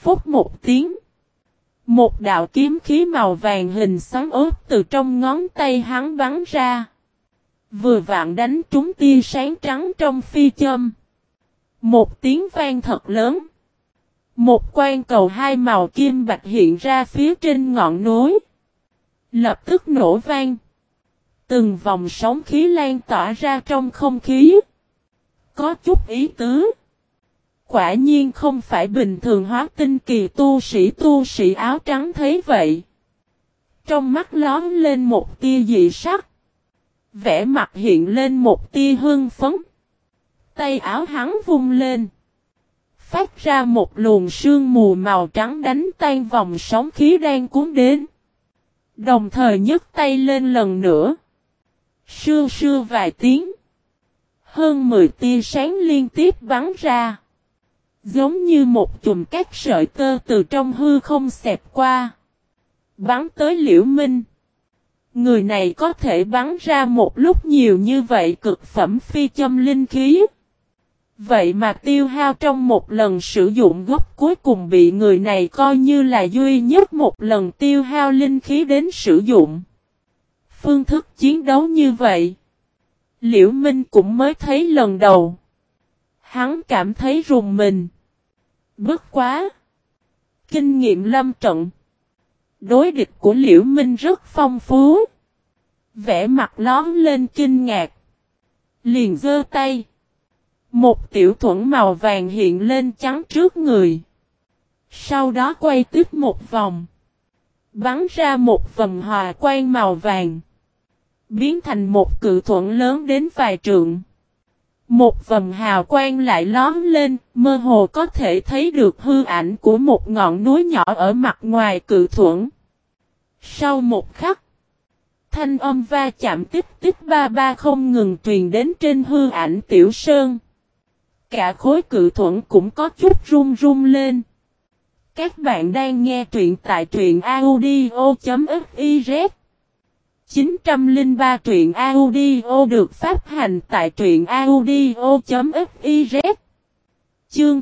Phúc một tiếng. Một đạo kiếm khí màu vàng hình xoắn ốp từ trong ngón tay hắn bắn ra. Vừa vặn đánh trúng tia sáng trắng trong phi châm. Một tiếng vang thật lớn. Một quan cầu hai màu kim bạch hiện ra phía trên ngọn núi. Lập tức nổ vang. Từng vòng sóng khí lan tỏa ra trong không khí. Có chút ý tứ. Quả nhiên không phải bình thường hóa tinh kỳ tu sĩ áo trắng thấy vậy. Trong mắt lóm lên một tia dị sắc. Vẻ mặt hiện lên một tia hưng phấn. Tay áo hắn vung lên. Phát ra một luồng sương mù màu trắng đánh tan vòng sóng khí đang cuốn đến. Đồng thời nhấc tay lên lần nữa. Sưa sưa vài tiếng. Hơn 10 tia sáng liên tiếp bắn ra. Giống như một chùm các sợi tơ từ trong hư không xẹt qua. Bắn tới Liễu Minh. Người này có thể bắn ra một lúc nhiều như vậy cực phẩm phi châm linh khí. Vậy mà tiêu hao trong một lần sử dụng gốc cuối cùng bị người này coi như là duy nhất một lần tiêu hao linh khí đến sử dụng. Phương thức chiến đấu như vậy. Liễu Minh cũng mới thấy lần đầu. Hắn cảm thấy rùng mình. Bất quá. Kinh nghiệm lâm trận. Đối địch của Liễu Minh rất phong phú. Vẻ mặt lóm lên kinh ngạc. Liền giơ tay. Một tiểu thuẫn màu vàng hiện lên chắn trước người. Sau đó quay tiếp một vòng. Bắn ra một vầng hòa quang màu vàng. Biến thành một cự thuẫn lớn đến vài trượng. Một vầng hào quang lại lóm lên, mơ hồ có thể thấy được hư ảnh của một ngọn núi nhỏ ở mặt ngoài cự thuẫn. Sau một khắc, thanh âm va chạm tích tích ba ba không ngừng truyền đến trên hư ảnh tiểu sơn. Cả khối cự thuẫn cũng có chút run run lên. Các bạn đang nghe truyện tại truyện audio.fiz 903 truyện audio được phát hành tại truyện audio.fiz. Chương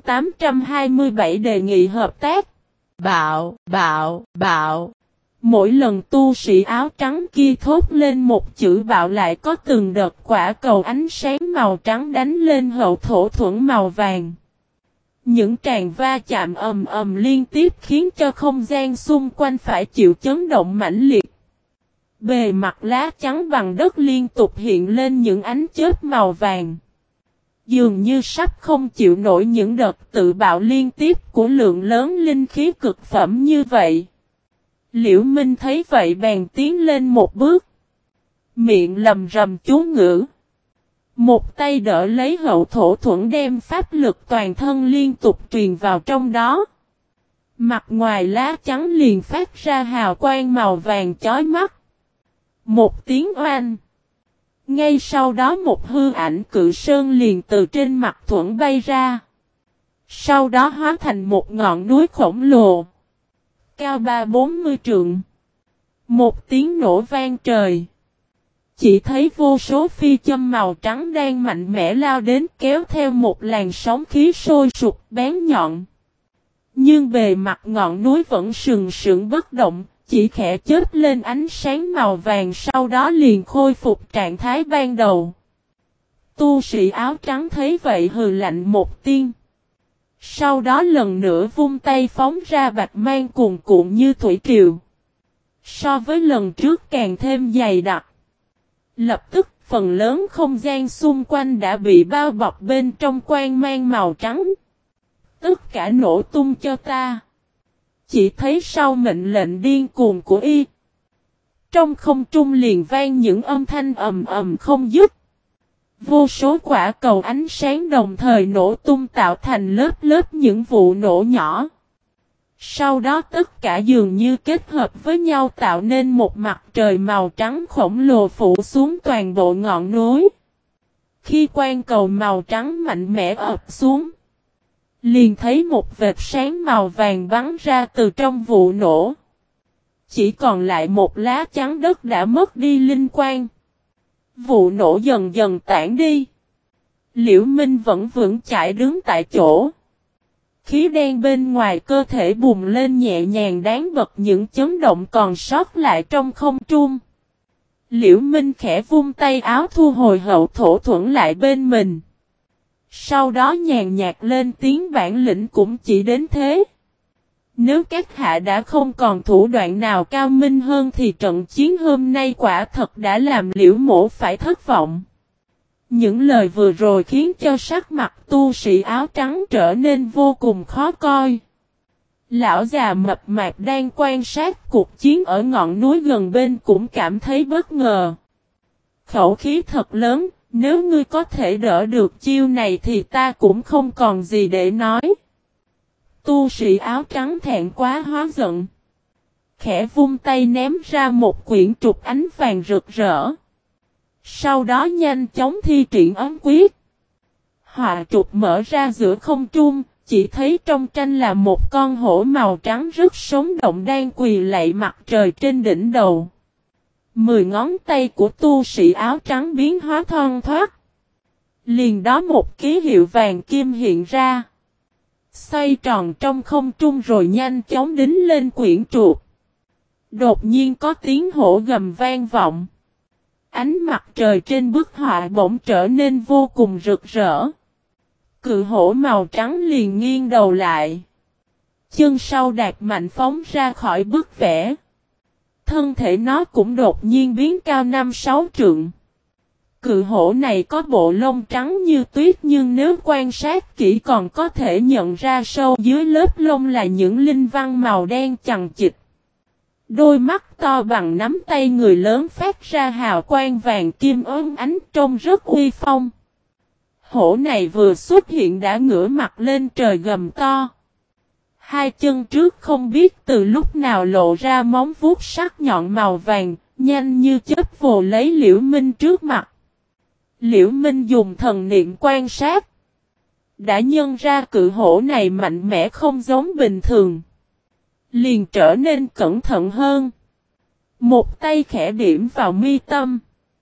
827 đề nghị hợp tác. Bạo, bạo, bạo. Mỗi lần tu sĩ áo trắng kia thốt lên một chữ bạo lại có từng đợt quả cầu ánh sáng màu trắng đánh lên hậu thổ thuẫn màu vàng. Những tràng va chạm ầm ầm liên tiếp khiến cho không gian xung quanh phải chịu chấn động mãnh liệt. Bề mặt lá trắng bằng đất liên tục hiện lên những ánh chớp màu vàng. Dường như sắp không chịu nổi những đợt tự bạo liên tiếp của lượng lớn linh khí cực phẩm như vậy. Liễu Minh thấy vậy bèn tiến lên một bước. Miệng lầm rầm chú ngữ. Một tay đỡ lấy hậu thổ thuẫn đem pháp lực toàn thân liên tục truyền vào trong đó. Mặt ngoài lá trắng liền phát ra hào quang màu vàng chói mắt. Một tiếng oanh. Ngay sau đó một hư ảnh cự sơn liền từ trên mặt thuẫn bay ra. Sau đó hóa thành một ngọn núi khổng lồ. Cao 30-40 trượng. Một tiếng nổ vang trời. Chỉ thấy vô số phi châm màu trắng đang mạnh mẽ lao đến kéo theo một làn sóng khí sôi sục bén nhọn. Nhưng bề mặt ngọn núi vẫn sừng sững bất động, chỉ khẽ chớp lên ánh sáng màu vàng sau đó liền khôi phục trạng thái ban đầu. Tu sĩ áo trắng thấy vậy hừ lạnh một tiếng. Sau đó lần nữa vung tay phóng ra bạch mang cuồn cuộn như thủy triều. So với lần trước càng thêm dày đặc. Lập tức phần lớn không gian xung quanh đã bị bao bọc bên trong quang mang màu trắng. Tất cả nổ tung cho ta. Chỉ thấy sau mệnh lệnh điên cuồng của y. Trong không trung liền vang những âm thanh ầm ầm không dứt. Vô số quả cầu ánh sáng đồng thời nổ tung tạo thành lớp lớp những vụ nổ nhỏ. Sau đó tất cả dường như kết hợp với nhau tạo nên một mặt trời màu trắng khổng lồ phủ xuống toàn bộ ngọn núi. Khi quang cầu màu trắng mạnh mẽ ập xuống, liền thấy một vệt sáng màu vàng bắn ra từ trong vụ nổ. Chỉ còn lại một lá trắng đất đã mất đi linh quang. Vụ nổ dần dần tản đi. Liễu Minh vẫn vững chãi đứng tại chỗ. khí đen bên ngoài cơ thể bùng lên nhẹ nhàng đáng bật những chấn động còn sót lại trong không trung. Liễu Minh khẽ vung tay áo thu hồi hậu thổ thuẫn lại bên mình. Sau đó nhàn nhạt lên tiếng bản lĩnh cũng chỉ đến thế. Nếu các hạ đã không còn thủ đoạn nào cao minh hơn thì trận chiến hôm nay quả thật đã làm Liễu mỗ phải thất vọng. Những lời vừa rồi khiến cho sắc mặt tu sĩ áo trắng trở nên vô cùng khó coi. Lão già mập mạp đang quan sát cuộc chiến ở ngọn núi gần bên cũng cảm thấy bất ngờ. Khẩu khí thật lớn, nếu ngươi có thể đỡ được chiêu này thì ta cũng không còn gì để nói. Tu sĩ áo trắng thẹn quá hóa giận. Khẽ vung tay ném ra một quyển trục ánh vàng rực rỡ. Sau đó nhanh chóng thi triển ấn quyết. Họa trục mở ra giữa không trung, chỉ thấy trong tranh là một con hổ màu trắng rất sống động đang quỳ lạy mặt trời trên đỉnh đầu. 10 ngón tay của tu sĩ áo trắng biến hóa thon thoát. Liền đó một ký hiệu vàng kim hiện ra. Xoay tròn trong không trung rồi nhanh chóng đính lên quyển trục. Đột nhiên có tiếng hổ gầm vang vọng. Ánh mặt trời trên bức họa bỗng trở nên vô cùng rực rỡ. Cự hổ màu trắng liền nghiêng đầu lại. Chân sau đạp mạnh phóng ra khỏi bức vẽ. Thân thể nó cũng đột nhiên biến cao 5-6 trượng. Cự hổ này có bộ lông trắng như tuyết nhưng nếu quan sát kỹ còn có thể nhận ra sâu dưới lớp lông là những linh văn màu đen chằng chịt. Đôi mắt to bằng nắm tay người lớn phát ra hào quang vàng kim óng ánh trông rất uy phong. Hổ này vừa xuất hiện đã ngửa mặt lên trời gầm to. Hai chân trước không biết từ lúc nào lộ ra móng vuốt sắc nhọn màu vàng, nhanh như chớp vồ lấy Liễu Minh trước mặt. Liễu Minh dùng thần niệm quan sát. Đã nhận ra cự hổ này mạnh mẽ không giống bình thường. Liền trở nên cẩn thận hơn. Một tay khẽ điểm vào mi tâm.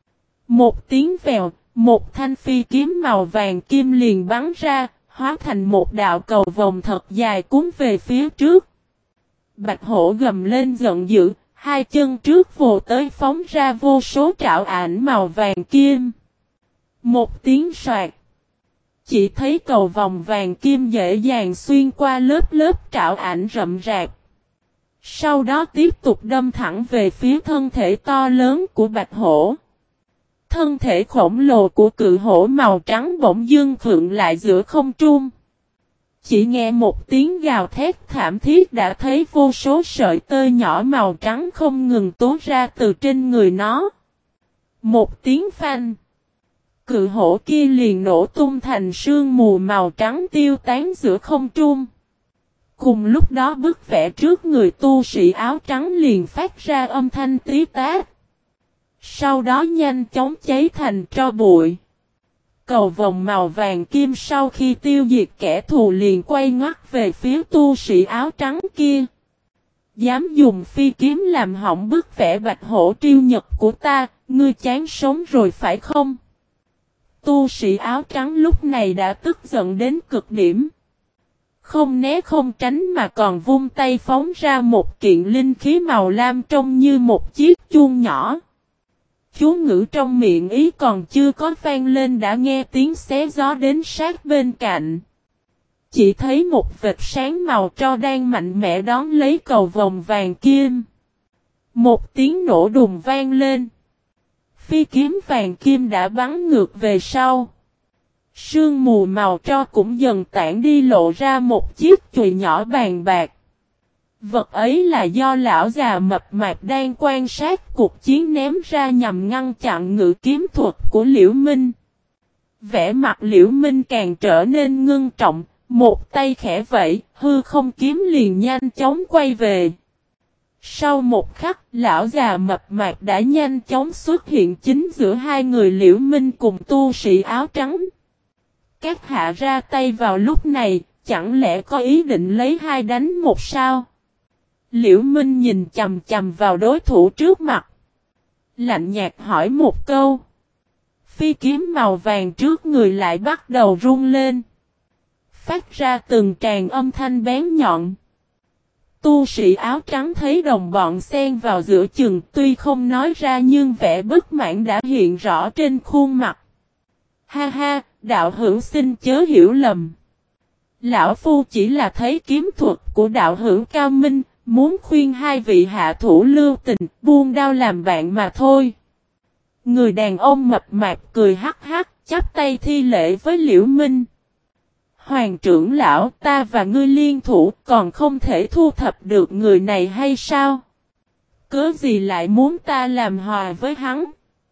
Một tiếng vèo, một thanh phi kiếm màu vàng kim liền bắn ra, hóa thành một đạo cầu vồng thật dài cuốn về phía trước. Bạch hổ gầm lên giận dữ, hai chân trước vồ tới phóng ra vô số trảo ảnh màu vàng kim. Một tiếng soạt. Chỉ thấy cầu vòng vàng kim dễ dàng xuyên qua lớp lớp trảo ảnh rậm rạp. Sau đó tiếp tục đâm thẳng về phía thân thể to lớn của bạch hổ. Thân thể khổng lồ của cự hổ màu trắng bỗng dưng khựng lại giữa không trung. Chỉ nghe một tiếng gào thét thảm thiết đã thấy vô số sợi tơ nhỏ màu trắng không ngừng tố ra từ trên người nó. Một tiếng phanh. Cự hổ kia liền nổ tung thành sương mù màu trắng tiêu tán giữa không trung. Cùng lúc đó bức vẽ trước người tu sĩ áo trắng liền phát ra âm thanh tí tát. Sau đó nhanh chóng cháy thành tro bụi. Cầu vồng màu vàng kim sau khi tiêu diệt kẻ thù liền quay ngoắt về phía tu sĩ áo trắng kia. Dám dùng phi kiếm làm hỏng bức vẽ bạch hổ triêu nhật của ta, ngươi chán sống rồi phải không? Tu sĩ áo trắng lúc này đã tức giận đến cực điểm. Không né không tránh mà còn vung tay phóng ra một kiện linh khí màu lam trông như một chiếc chuông nhỏ. Chú ngữ trong miệng ý còn chưa có vang lên đã nghe tiếng xé gió đến sát bên cạnh. Chỉ thấy một vệt sáng màu tro đang mạnh mẽ đón lấy cầu vồng vàng kim. Một tiếng nổ đùng vang lên. Phi kiếm vàng kim đã bắn ngược về sau. Sương mù màu tro cũng dần tản đi lộ ra một chiếc chùy nhỏ bàn bạc. Vật ấy là do lão già mập mạp đang quan sát cuộc chiến ném ra nhằm ngăn chặn ngự kiếm thuật của Liễu Minh. Vẻ mặt Liễu Minh càng trở nên ngưng trọng, một tay khẽ vẫy, hư không kiếm liền nhanh chóng quay về. Sau một khắc, lão già mập mạp đã nhanh chóng xuất hiện chính giữa hai người Liễu Minh cùng tu sĩ áo trắng. Các hạ ra tay vào lúc này, chẳng lẽ có ý định lấy hai đánh một sao? Liễu Minh nhìn chằm chằm vào đối thủ trước mặt. Lạnh nhạt hỏi một câu. Phi kiếm màu vàng trước người lại bắt đầu rung lên. phát ra từng tràng âm thanh bén nhọn. Tu sĩ áo trắng thấy đồng bọn xen vào giữa chừng, tuy không nói ra nhưng vẻ bất mãn đã hiện rõ trên khuôn mặt. Ha ha, đạo hữu xin chớ hiểu lầm. Lão Phu chỉ là thấy kiếm thuật của đạo hữu cao minh, muốn khuyên hai vị hạ thủ lưu tình, buông đao làm bạn mà thôi. Người đàn ông mập mạp cười hắc hắc, chắp tay thi lễ với Liễu Minh. Hoàng trưởng lão, ta và ngươi liên thủ, còn không thể thu thập được người này hay sao? Cớ gì lại muốn ta làm hòa với hắn?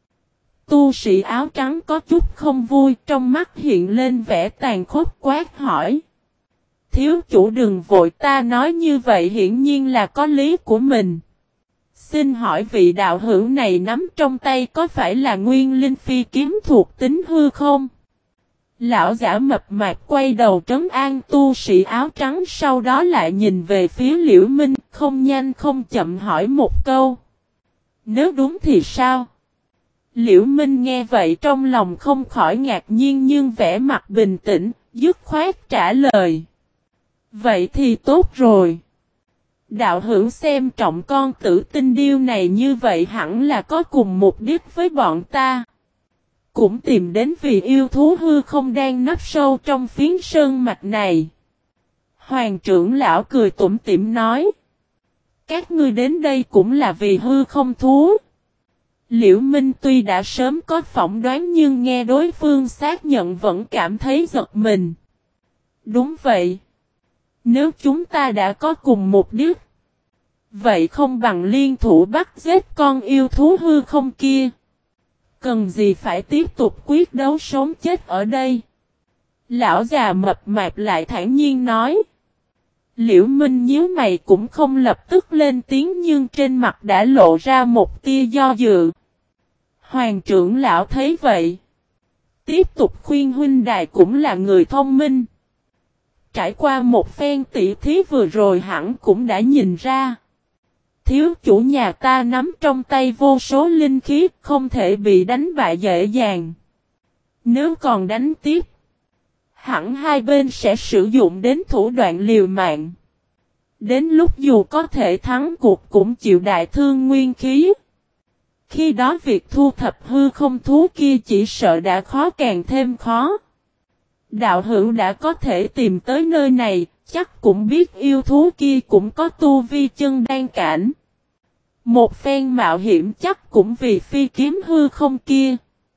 Tu sĩ áo trắng có chút không vui, trong mắt hiện lên vẻ tàn khốc quát hỏi. Thiếu chủ đừng vội, ta nói như vậy hiển nhiên là có lý của mình. Xin hỏi vị đạo hữu này nắm trong tay có phải là nguyên linh phi kiếm thuộc tính hư không? Lão giả mập mạp quay đầu trấn an tu sĩ áo trắng, sau đó lại nhìn về phía Liễu Minh, không nhanh không chậm hỏi một câu. Nếu đúng thì sao? Liễu Minh nghe vậy trong lòng không khỏi ngạc nhiên nhưng vẻ mặt bình tĩnh, dứt khoát trả lời. Vậy thì tốt rồi. Đạo hữu xem trọng con tử tinh điêu này như vậy hẳn là có cùng mục đích với bọn ta. Cũng tìm đến vì yêu thú hư không đang nấp sâu trong phiến sơn mạch này. Hoàng trưởng lão cười tủm tỉm nói. Các ngươi đến đây cũng là vì hư không thú. Liễu Minh tuy đã sớm có phỏng đoán nhưng nghe đối phương xác nhận vẫn cảm thấy giật mình. Đúng vậy. Nếu chúng ta đã có cùng mục đích, vậy không bằng liên thủ bắt giết con yêu thú hư không kia. Cần gì phải tiếp tục quyết đấu sống chết ở đây? Lão già mập mạp lại thản nhiên nói. Liễu Minh nhíu mày cũng không lập tức lên tiếng nhưng trên mặt đã lộ ra một tia do dự. Hoàng trưởng lão thấy vậy, tiếp tục khuyên huynh đài cũng là người thông minh. Trải qua một phen tỉ thí vừa rồi hẳn cũng đã nhìn ra. Thiếu chủ nhà ta nắm trong tay vô số linh khí, không thể bị đánh bại dễ dàng. Nếu còn đánh tiếp, hẳn hai bên sẽ sử dụng đến thủ đoạn liều mạng. Đến lúc dù có thể thắng cuộc cũng chịu đại thương nguyên khí. Khi đó việc thu thập hư không thú kia chỉ sợ đã khó càng thêm khó. Đạo hữu đã có thể tìm tới nơi này, chắc cũng biết yêu thú kia cũng có tu vi chân đan cảnh. Một phen mạo hiểm chắc cũng vì phi kiếm hư không kia.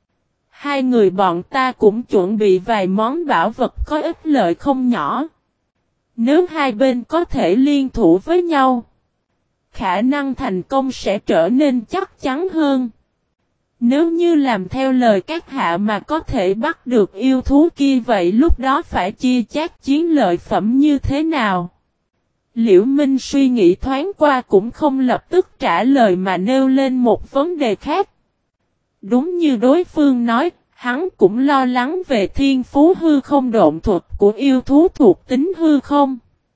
Hai người bọn ta cũng chuẩn bị vài món bảo vật có ích lợi không nhỏ. Nếu hai bên có thể liên thủ với nhau, khả năng thành công sẽ trở nên chắc chắn hơn. Nếu như làm theo lời các hạ mà có thể bắt được yêu thú kia vậy lúc đó phải chia chác chiến lợi phẩm như thế nào? Liễu Minh suy nghĩ thoáng qua cũng không lập tức trả lời mà nêu lên một vấn đề khác. Đúng như đối phương nói, hắn cũng lo lắng về thiên phú hư không độn thuật của yêu thú thuộc tính hư không.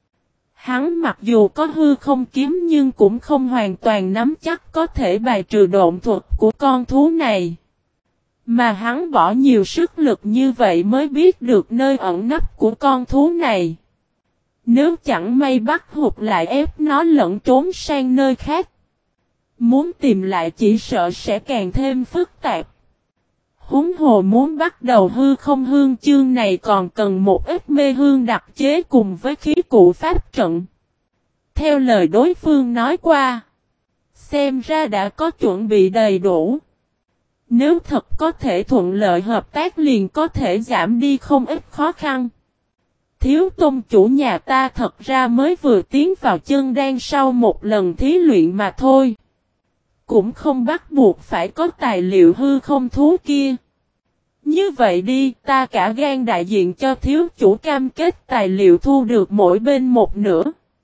Hắn mặc dù có hư không kiếm nhưng cũng không hoàn toàn nắm chắc có thể bài trừ độn thuật của con thú này. Mà hắn bỏ nhiều sức lực như vậy mới biết được nơi ẩn nấp của con thú này. Nếu chẳng may bắt hụt lại ép nó lẫn trốn sang nơi khác, muốn tìm lại chỉ sợ sẽ càng thêm phức tạp. Huống hồ muốn bắt đầu hư không hương chương này còn cần một ít mê hương đặc chế cùng với khí cụ pháp trận. Theo lời đối phương nói qua, xem ra đã có chuẩn bị đầy đủ. Nếu thật có thể thuận lợi hợp tác liền có thể giảm đi không ít khó khăn. Thiếu tôn chủ nhà ta thật ra mới vừa tiến vào chân đan sau một lần thí luyện mà thôi. Cũng không bắt buộc phải có tài liệu hư không thú kia. Như vậy đi, ta cả gan đại diện cho thiếu chủ cam kết tài liệu thu được mỗi bên một nửa.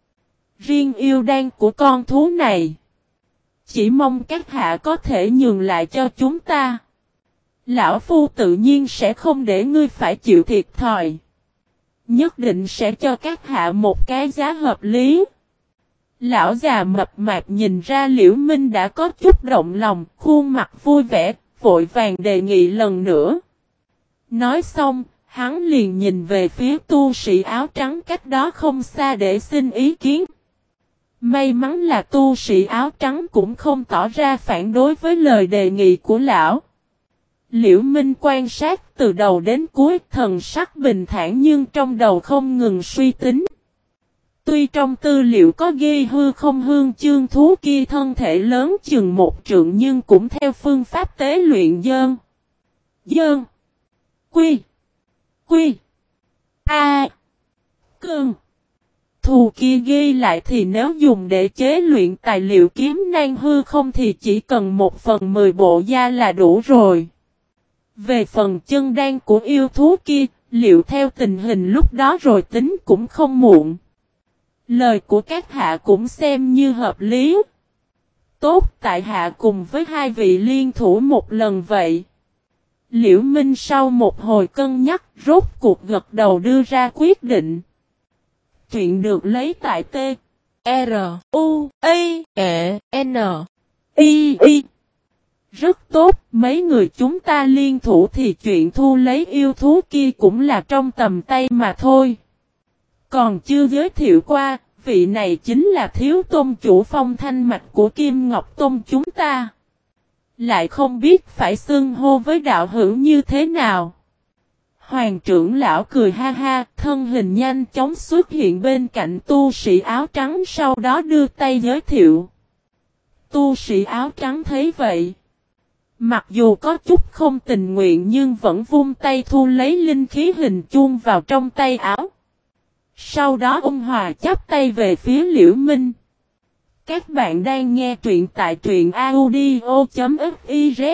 Riêng yêu đan của con thú này, chỉ mong các hạ có thể nhường lại cho chúng ta. Lão Phu tự nhiên sẽ không để ngươi phải chịu thiệt thòi. Nhất định sẽ cho các hạ một cái giá hợp lý. Lão già mập mạp nhìn ra Liễu Minh đã có chút động lòng, khuôn mặt vui vẻ, vội vàng đề nghị lần nữa. Nói xong, Hắn liền nhìn về phía tu sĩ áo trắng cách đó không xa để xin ý kiến. May mắn là tu sĩ áo trắng cũng không tỏ ra phản đối với lời đề nghị của lão. Liễu Minh quan sát từ đầu đến cuối, thần sắc bình thản nhưng trong đầu không ngừng suy tính. Tuy trong tư liệu có ghi hư không hương chương thú kia thân thể lớn chừng 1 trượng nhưng cũng theo phương pháp tế luyện dơn. Quy. Cương. Thù kia ghi lại thì nếu dùng để chế luyện tài liệu kiếm nan hư không thì chỉ cần 1/10 bộ da là đủ rồi. Về phần chân đan của yêu thú kia, liệu theo tình hình lúc đó rồi tính cũng không muộn. Lời của các hạ cũng xem như hợp lý. Tốt, tại hạ cùng với 2 vị liên thủ một lần vậy. Liễu Minh sau một hồi cân nhắc, rốt cuộc gật đầu đưa ra quyết định. Truyện được lấy tại T. R. U. A. E. N. I. Rất tốt, mấy người chúng ta liên thủ thì chuyện thu lấy yêu thú kia cũng là trong tầm tay mà thôi. Còn chưa giới thiệu qua, vị này chính là thiếu tôn chủ Phong Thanh Mạch của Kim Ngọc Tôn chúng ta. Lại không biết phải xưng hô với đạo hữu như thế nào. Hoàng trưởng lão cười ha ha, thân hình nhanh chóng xuất hiện bên cạnh tu sĩ áo trắng sau đó đưa tay giới thiệu. Tu sĩ áo trắng thấy vậy. Mặc dù có chút không tình nguyện nhưng vẫn vung tay thu lấy linh khí hình chuông vào trong tay áo. Sau đó ôn hòa chắp tay về phía Liễu Minh. Các bạn đang nghe truyện tại truyện audio.fiz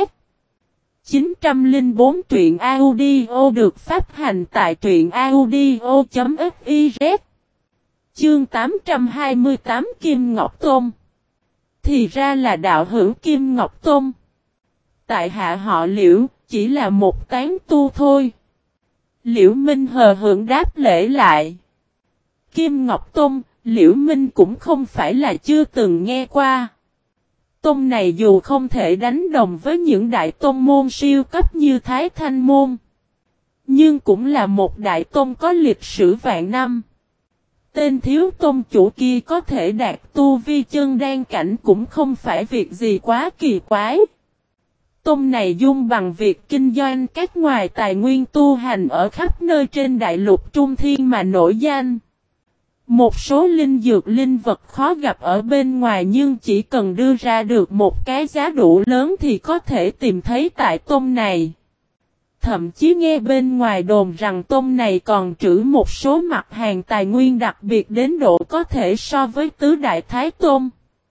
904 truyện audio được phát hành tại truyện audio.fiz. Chương 828 Kim Ngọc Tôn. Thì ra là đạo hữu Kim Ngọc Tôn. Tại hạ họ Liễu, chỉ là một tán tu thôi. Liễu Minh hờ hững đáp lễ lại. Kim Ngọc Tôn, Liễu Minh cũng không phải là chưa từng nghe qua. Tôn này dù không thể đánh đồng với những đại tôn môn siêu cấp như Thái Thanh Môn, nhưng cũng là một đại tôn có lịch sử vạn năm. Tên thiếu tôn chủ kia có thể đạt tu vi chân đan cảnh cũng không phải việc gì quá kỳ quái. Tôn này dung bằng việc kinh doanh các ngoài tài nguyên tu hành ở khắp nơi trên đại lục Trung Thiên mà nổi danh. Một số linh dược linh vật khó gặp ở bên ngoài nhưng chỉ cần đưa ra được một cái giá đủ lớn thì có thể tìm thấy tại tôn này. Thậm chí nghe bên ngoài đồn rằng tôn này còn trữ một số mặt hàng tài nguyên đặc biệt đến độ có thể so với tứ đại thái tôn,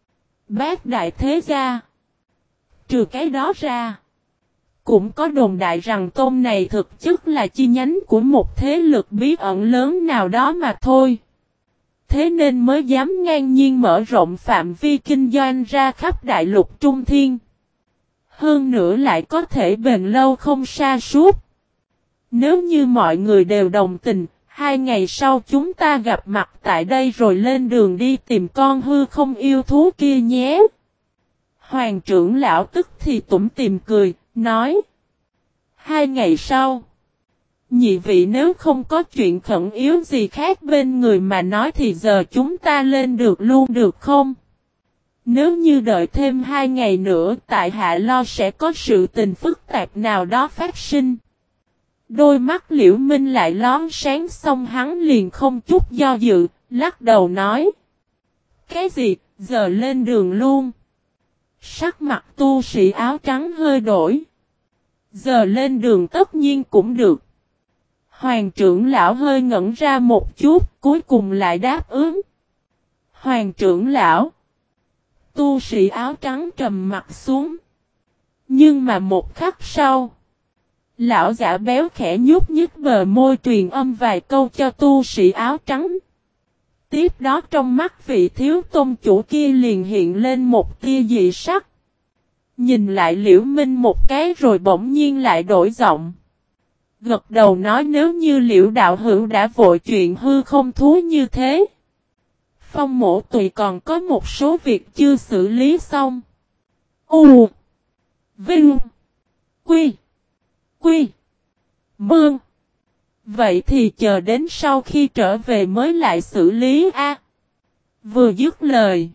bát đại thế gia. Trừ cái đó ra, cũng có đồn đại rằng tôn này thực chất là chi nhánh của một thế lực bí ẩn lớn nào đó mà thôi. Thế nên mới dám ngang nhiên mở rộng phạm vi kinh doanh ra khắp đại lục Trung Thiên. Hơn nữa lại có thể bền lâu không sa sút. Nếu như mọi người đều đồng tình, 2 ngày sau chúng ta gặp mặt tại đây rồi lên đường đi tìm con hư không yêu thú kia nhé. Hoàng trưởng lão tức thì tủm tỉm cười, nói. 2 ngày sau. Nhị vị nếu không có chuyện khẩn yếu gì khác bên người mà nói thì giờ chúng ta lên được luôn được không? Nếu như đợi thêm 2 ngày nữa tại hạ lo sẽ có sự tình phức tạp nào đó phát sinh. Đôi mắt Liễu Minh lại lón sáng xong hắn liền không chút do dự, lắc đầu nói. Cái gì, giờ lên đường luôn? Sắc mặt tu sĩ áo trắng hơi đổi. Giờ lên đường tất nhiên cũng được. Hoàng trưởng lão hơi ngẩn ra một chút, cuối cùng lại đáp ứng. Hoàng trưởng lão. Tu sĩ áo trắng trầm mặt xuống. Nhưng mà một khắc sau, lão giả béo khẽ nhúc nhích bờ môi truyền âm vài câu cho tu sĩ áo trắng. Tiếp đó trong mắt vị thiếu tôn chủ kia liền hiện lên một tia dị sắc. Nhìn lại Liễu Minh một cái rồi bỗng nhiên lại đổi giọng. Gật đầu nói nếu như Liễu đạo hữu đã vội chuyện hư không thú như thế. Phong mổ tùy còn có một số việc chưa xử lý xong. U. Vinh. Quy. Mương. Vậy thì chờ đến sau khi trở về mới lại xử lý a. Vừa dứt lời.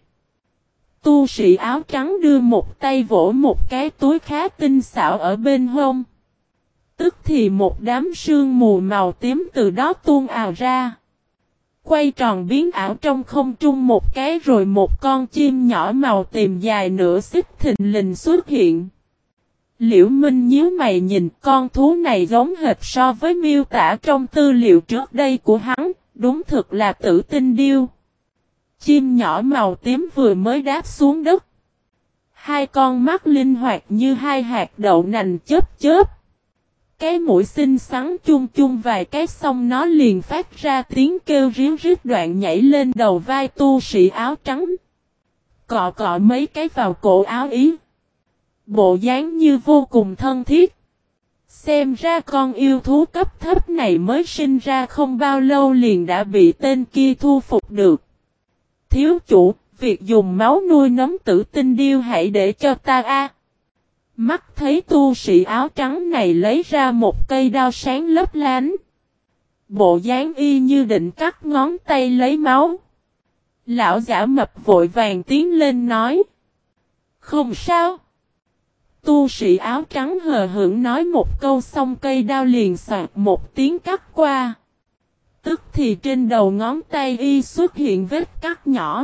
Tu sĩ áo trắng đưa một tay vỗ một cái túi khá tinh xảo ở bên hông. Tức thì một đám sương mù màu tím từ đó tuôn ào ra. Quay tròn biến ảo trong không trung một cái rồi một con chim nhỏ màu tím dài nửa xích thình lình xuất hiện. Liễu Minh nhíu mày nhìn con thú này giống hệt so với miêu tả trong tư liệu trước đây của hắn, đúng thực là Tử Tinh Điêu. Chim nhỏ màu tím vừa mới đáp xuống đất. Hai con mắt linh hoạt như hai hạt đậu nành chớp chớp. Cái mũi xinh xắn chung chung vài cái xong nó liền phát ra tiếng kêu ríu rít đoạn nhảy lên đầu vai tu sĩ áo trắng. Cọ cọ mấy cái vào cổ áo ý. Bộ dáng như vô cùng thân thiết. Xem ra con yêu thú cấp thấp này mới sinh ra không bao lâu liền đã bị tên kia thu phục được. Thiếu chủ, việc dùng máu nuôi nấng Tử Tinh Điêu hãy để cho ta a. Mắt thấy tu sĩ áo trắng này lấy ra một cây đao sáng lấp lánh. Bộ dáng y như định cắt ngón tay lấy máu. Lão giả mập vội vàng tiến lên nói. Không sao. Tu sĩ áo trắng hờ hững nói một câu xong cây đao liền xoạt một tiếng cắt qua. Tức thì trên đầu ngón tay y xuất hiện vết cắt nhỏ.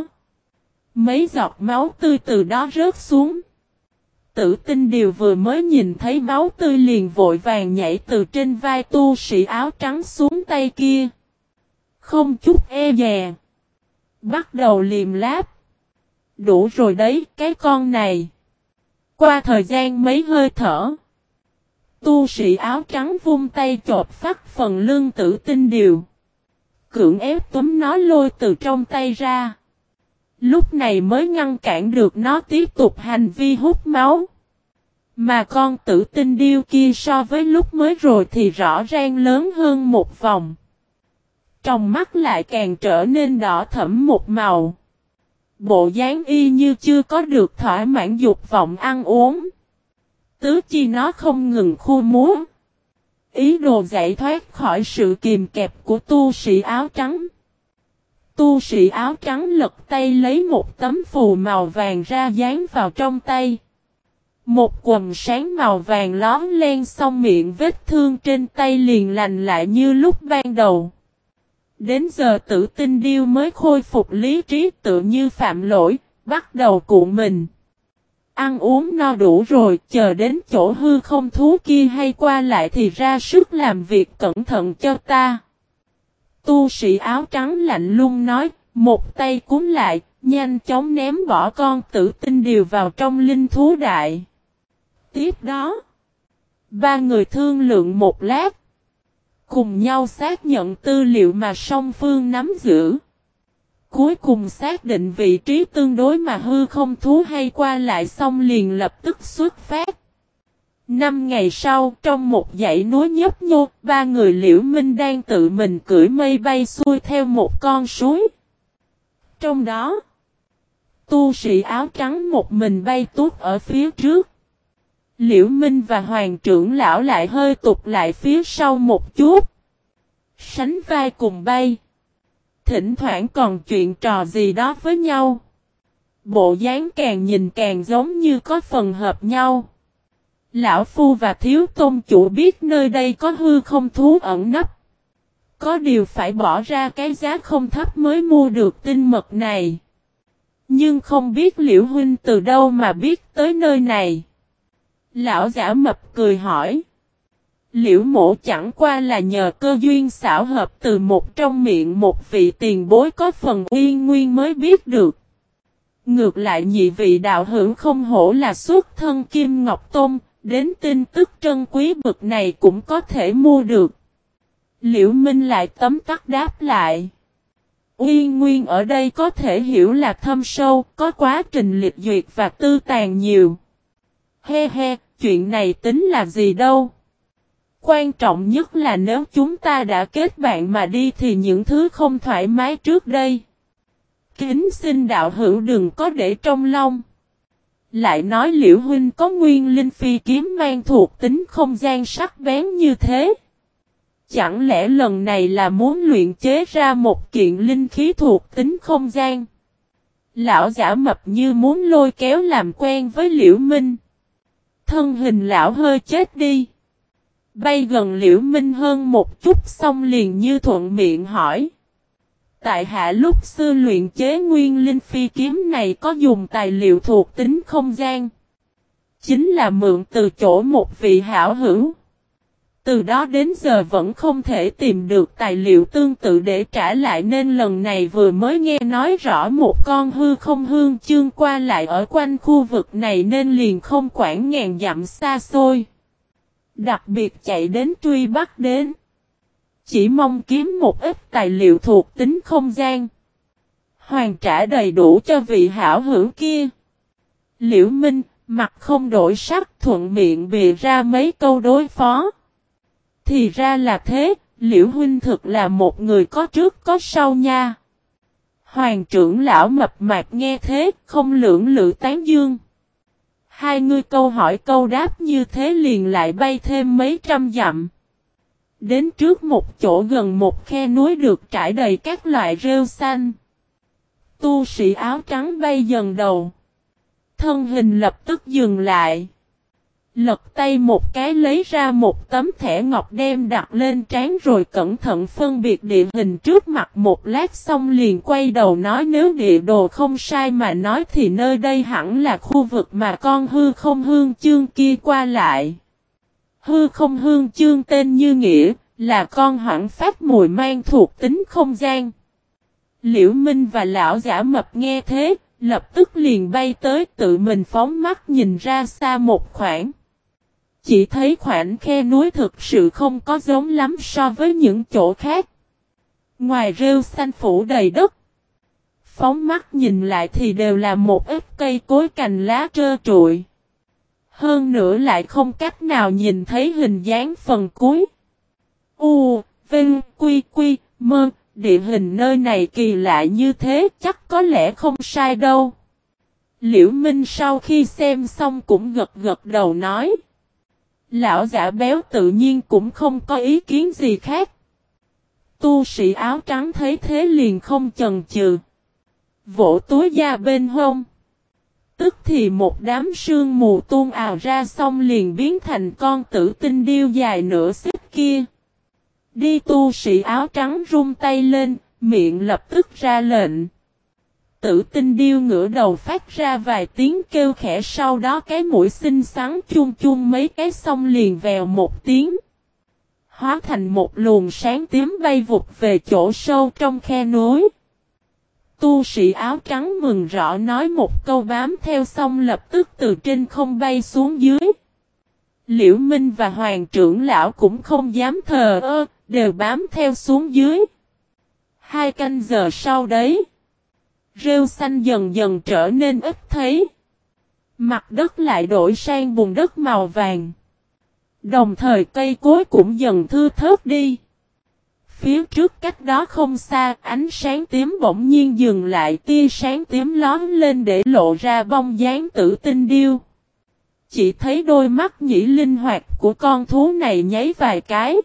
Mấy giọt máu tươi từ đó rớt xuống. Tử Tinh Điêu vừa mới nhìn thấy máu tươi liền vội vàng nhảy từ trên vai tu sĩ áo trắng xuống tay kia. Không chút e dè. Bắt đầu liềm láp. Đủ rồi đấy, cái con này. Qua thời gian mấy hơi thở. Tu sĩ áo trắng vung tay chộp phát phần lưng Tử Tinh Điêu. Cưỡng ép túm nó lôi từ trong tay ra. Lúc này mới ngăn cản được nó tiếp tục hành vi hút máu. Mà con Tử Tinh Điêu kia so với lúc mới rồi thì rõ ràng lớn hơn một vòng. Trong mắt lại càng trở nên đỏ thẫm một màu. Bộ dáng y như chưa có được thỏa mãn dục vọng ăn uống. Tứ chi nó không ngừng khu múa. Ý đồ giải thoát khỏi sự kìm kẹp của tu sĩ áo trắng. Tu sĩ áo trắng lật tay lấy một tấm phù màu vàng ra dán vào trong tay. Một quầng sáng màu vàng lón lên xong miệng vết thương trên tay liền lành lại như lúc ban đầu. Đến giờ Tử Tinh Điêu mới khôi phục lý trí tự như phạm lỗi, bắt đầu cuộn mình. Ăn uống no đủ rồi, chờ đến chỗ hư không thú kia hay qua lại thì ra sức làm việc cẩn thận cho ta. Tu sĩ áo trắng lạnh lùng nói, một tay cúm lại, nhanh chóng ném bỏ con Tử Tinh Điêu vào trong linh thú đại. Tiếp đó, ba người thương lượng một lát. Cùng nhau xác nhận tư liệu mà song phương nắm giữ. Cuối cùng xác định vị trí tương đối mà hư không thú hay qua lại xong liền lập tức xuất phát. 5 ngày sau, trong một dãy núi nhấp nhô, ba người Liễu Minh đang tự mình cưỡi mây bay xuôi theo một con suối. Trong đó, tu sĩ áo trắng một mình bay tuốt ở phía trước. Liễu Minh và Hoàng trưởng lão lại hơi tụt lại phía sau một chút. Sánh vai cùng bay. Thỉnh thoảng còn chuyện trò gì đó với nhau. Bộ dáng càng nhìn càng giống như có phần hợp nhau. Lão Phu và Thiếu Tôn Chủ biết nơi đây có hư không thú ẩn nấp. Có điều phải bỏ ra cái giá không thấp mới mua được tinh mật này. Nhưng không biết Liễu Huynh từ đâu mà biết tới nơi này. Lão giả mập cười hỏi. Liễu mổ chẳng qua là nhờ cơ duyên xảo hợp từ một trong miệng một vị tiền bối có phần uyên nguyên mới biết được. Ngược lại nhị vị đạo hữu không hổ là xuất thân Kim Ngọc Tôn, đến tin tức trân quý bực này cũng có thể mua được. Liễu Minh lại tấm tắc đáp lại. Uyên nguyên ở đây có thể hiểu là thâm sâu, có quá trình lịch duyệt và tư tàn nhiều. He he, chuyện này tính là gì đâu. Quan trọng nhất là nếu chúng ta đã kết bạn mà đi thì những thứ không thoải mái trước đây. Kính xin đạo hữu đừng có để trong lòng. Lại nói Liễu Huynh có nguyên linh phi kiếm mang thuộc tính không gian sắc bén như thế. Chẳng lẽ lần này là muốn luyện chế ra một kiện linh khí thuộc tính không gian? Lão giả mập như muốn lôi kéo làm quen với Liễu Minh. Thân hình lão hơi chết đi. Bay gần Liễu Minh hơn một chút xong liền như thuận miệng hỏi. Tại hạ lúc xưa luyện chế nguyên linh phi kiếm này có dùng tài liệu thuộc tính không gian. Chính là mượn từ chỗ một vị hảo hữu. Từ đó đến giờ vẫn không thể tìm được tài liệu tương tự để trả lại nên lần này vừa mới nghe nói rõ một con hư không hương chương qua lại ở quanh khu vực này nên liền không quản ngàn dặm xa xôi. Đặc biệt chạy đến truy bắt đến. Chỉ mong kiếm một ít tài liệu thuộc tính không gian. Hoàn trả đầy đủ cho vị hảo hữu kia. Liễu Minh, mặt không đổi sắc thuận miệng bịa ra mấy câu đối phó. Thì ra là thế, Liễu huynh thực là một người có trước có sau nha. Hoàng trưởng lão mập mạp nghe thế, không lưỡng lự tán dương. Hai người câu hỏi câu đáp như thế liền lại bay thêm mấy trăm dặm. Đến trước một chỗ gần một khe núi được trải đầy các loại rêu xanh. Tu sĩ áo trắng bay dần đầu. Thân hình lập tức dừng lại. Lật tay một cái lấy ra một tấm thẻ ngọc đem đặt lên trán rồi cẩn thận phân biệt địa hình trước mặt một lát xong liền quay đầu nói nếu địa đồ không sai mà nói thì nơi đây hẳn là khu vực mà con hư không hương chương kia qua lại. Hư không hương chương tên như nghĩa, là con hoảng phát mùi mang thuộc tính không gian. Liễu Minh và lão giả mập nghe thế, lập tức liền bay tới tự mình phóng mắt nhìn ra xa một khoảng. Chỉ thấy khoảnh khe núi thực sự không có giống lắm so với những chỗ khác. Ngoài rêu xanh phủ đầy đất. Phóng mắt nhìn lại thì đều là một ít cây cối cành lá trơ trụi. Hơn nữa lại không cách nào nhìn thấy hình dáng phần cuối. U, Vinh, Quy, Quy, Mơ, địa hình nơi này kỳ lạ như thế chắc có lẽ không sai đâu. Liễu Minh sau khi xem xong cũng gật gật đầu nói. Lão giả béo tự nhiên cũng không có ý kiến gì khác. Tu sĩ áo trắng thấy thế liền không chần chừ. Vỗ túi da bên hông. Tức thì một đám sương mù tuôn ào ra xong liền biến thành con tử tinh điêu dài nửa xích kia. Đi tu sĩ áo trắng rung tay lên, miệng lập tức ra lệnh. Tử tinh điêu ngửa đầu phát ra vài tiếng kêu khẽ sau đó cái mũi xinh xắn chuông chuông mấy cái xong liền vèo một tiếng. Hóa thành một luồng sáng tím bay vụt về chỗ sâu trong khe núi. Tu sĩ áo trắng mừng rõ nói một câu bám theo xong lập tức từ trên không bay xuống dưới. Liễu Minh và Hoàng trưởng lão cũng không dám thờ ơ, đều bám theo xuống dưới. 2 canh giờ sau đấy. Rêu xanh dần dần trở nên ít thấy. Mặt đất lại đổi sang bùn đất màu vàng. Đồng thời cây cối cũng dần thưa thớt đi. Phía trước cách đó không xa ánh sáng tím bỗng nhiên dừng lại tia sáng tím lóm lên để lộ ra bóng dáng tử tinh điêu. Chỉ thấy đôi mắt nhĩ linh hoạt của con thú này nháy vài cái.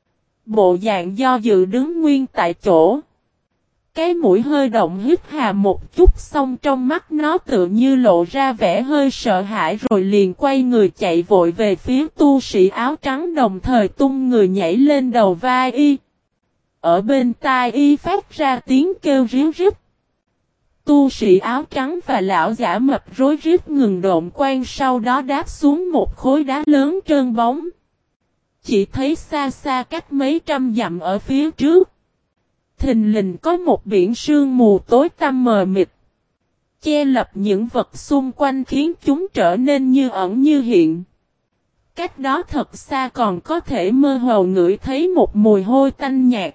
Bộ dạng do dự đứng nguyên tại chỗ. Cái mũi hơi động hít hà một chút xong trong mắt nó tự như lộ ra vẻ hơi sợ hãi rồi liền quay người chạy vội về phía tu sĩ áo trắng đồng thời tung người nhảy lên đầu vai y. Ở bên tai y phát ra tiếng kêu ríu rít. Tu sĩ áo trắng và lão giả mập rối rít ngừng độn quang sau đó đáp xuống một khối đá lớn trơn bóng. Chỉ thấy xa xa cách mấy trăm dặm ở phía trước. Thình lình có một biển sương mù tối tăm mờ mịt. Che lập những vật xung quanh khiến chúng trở nên như ẩn như hiện. Cách đó thật xa còn có thể mơ hồ ngửi thấy một mùi hôi tanh nhạt.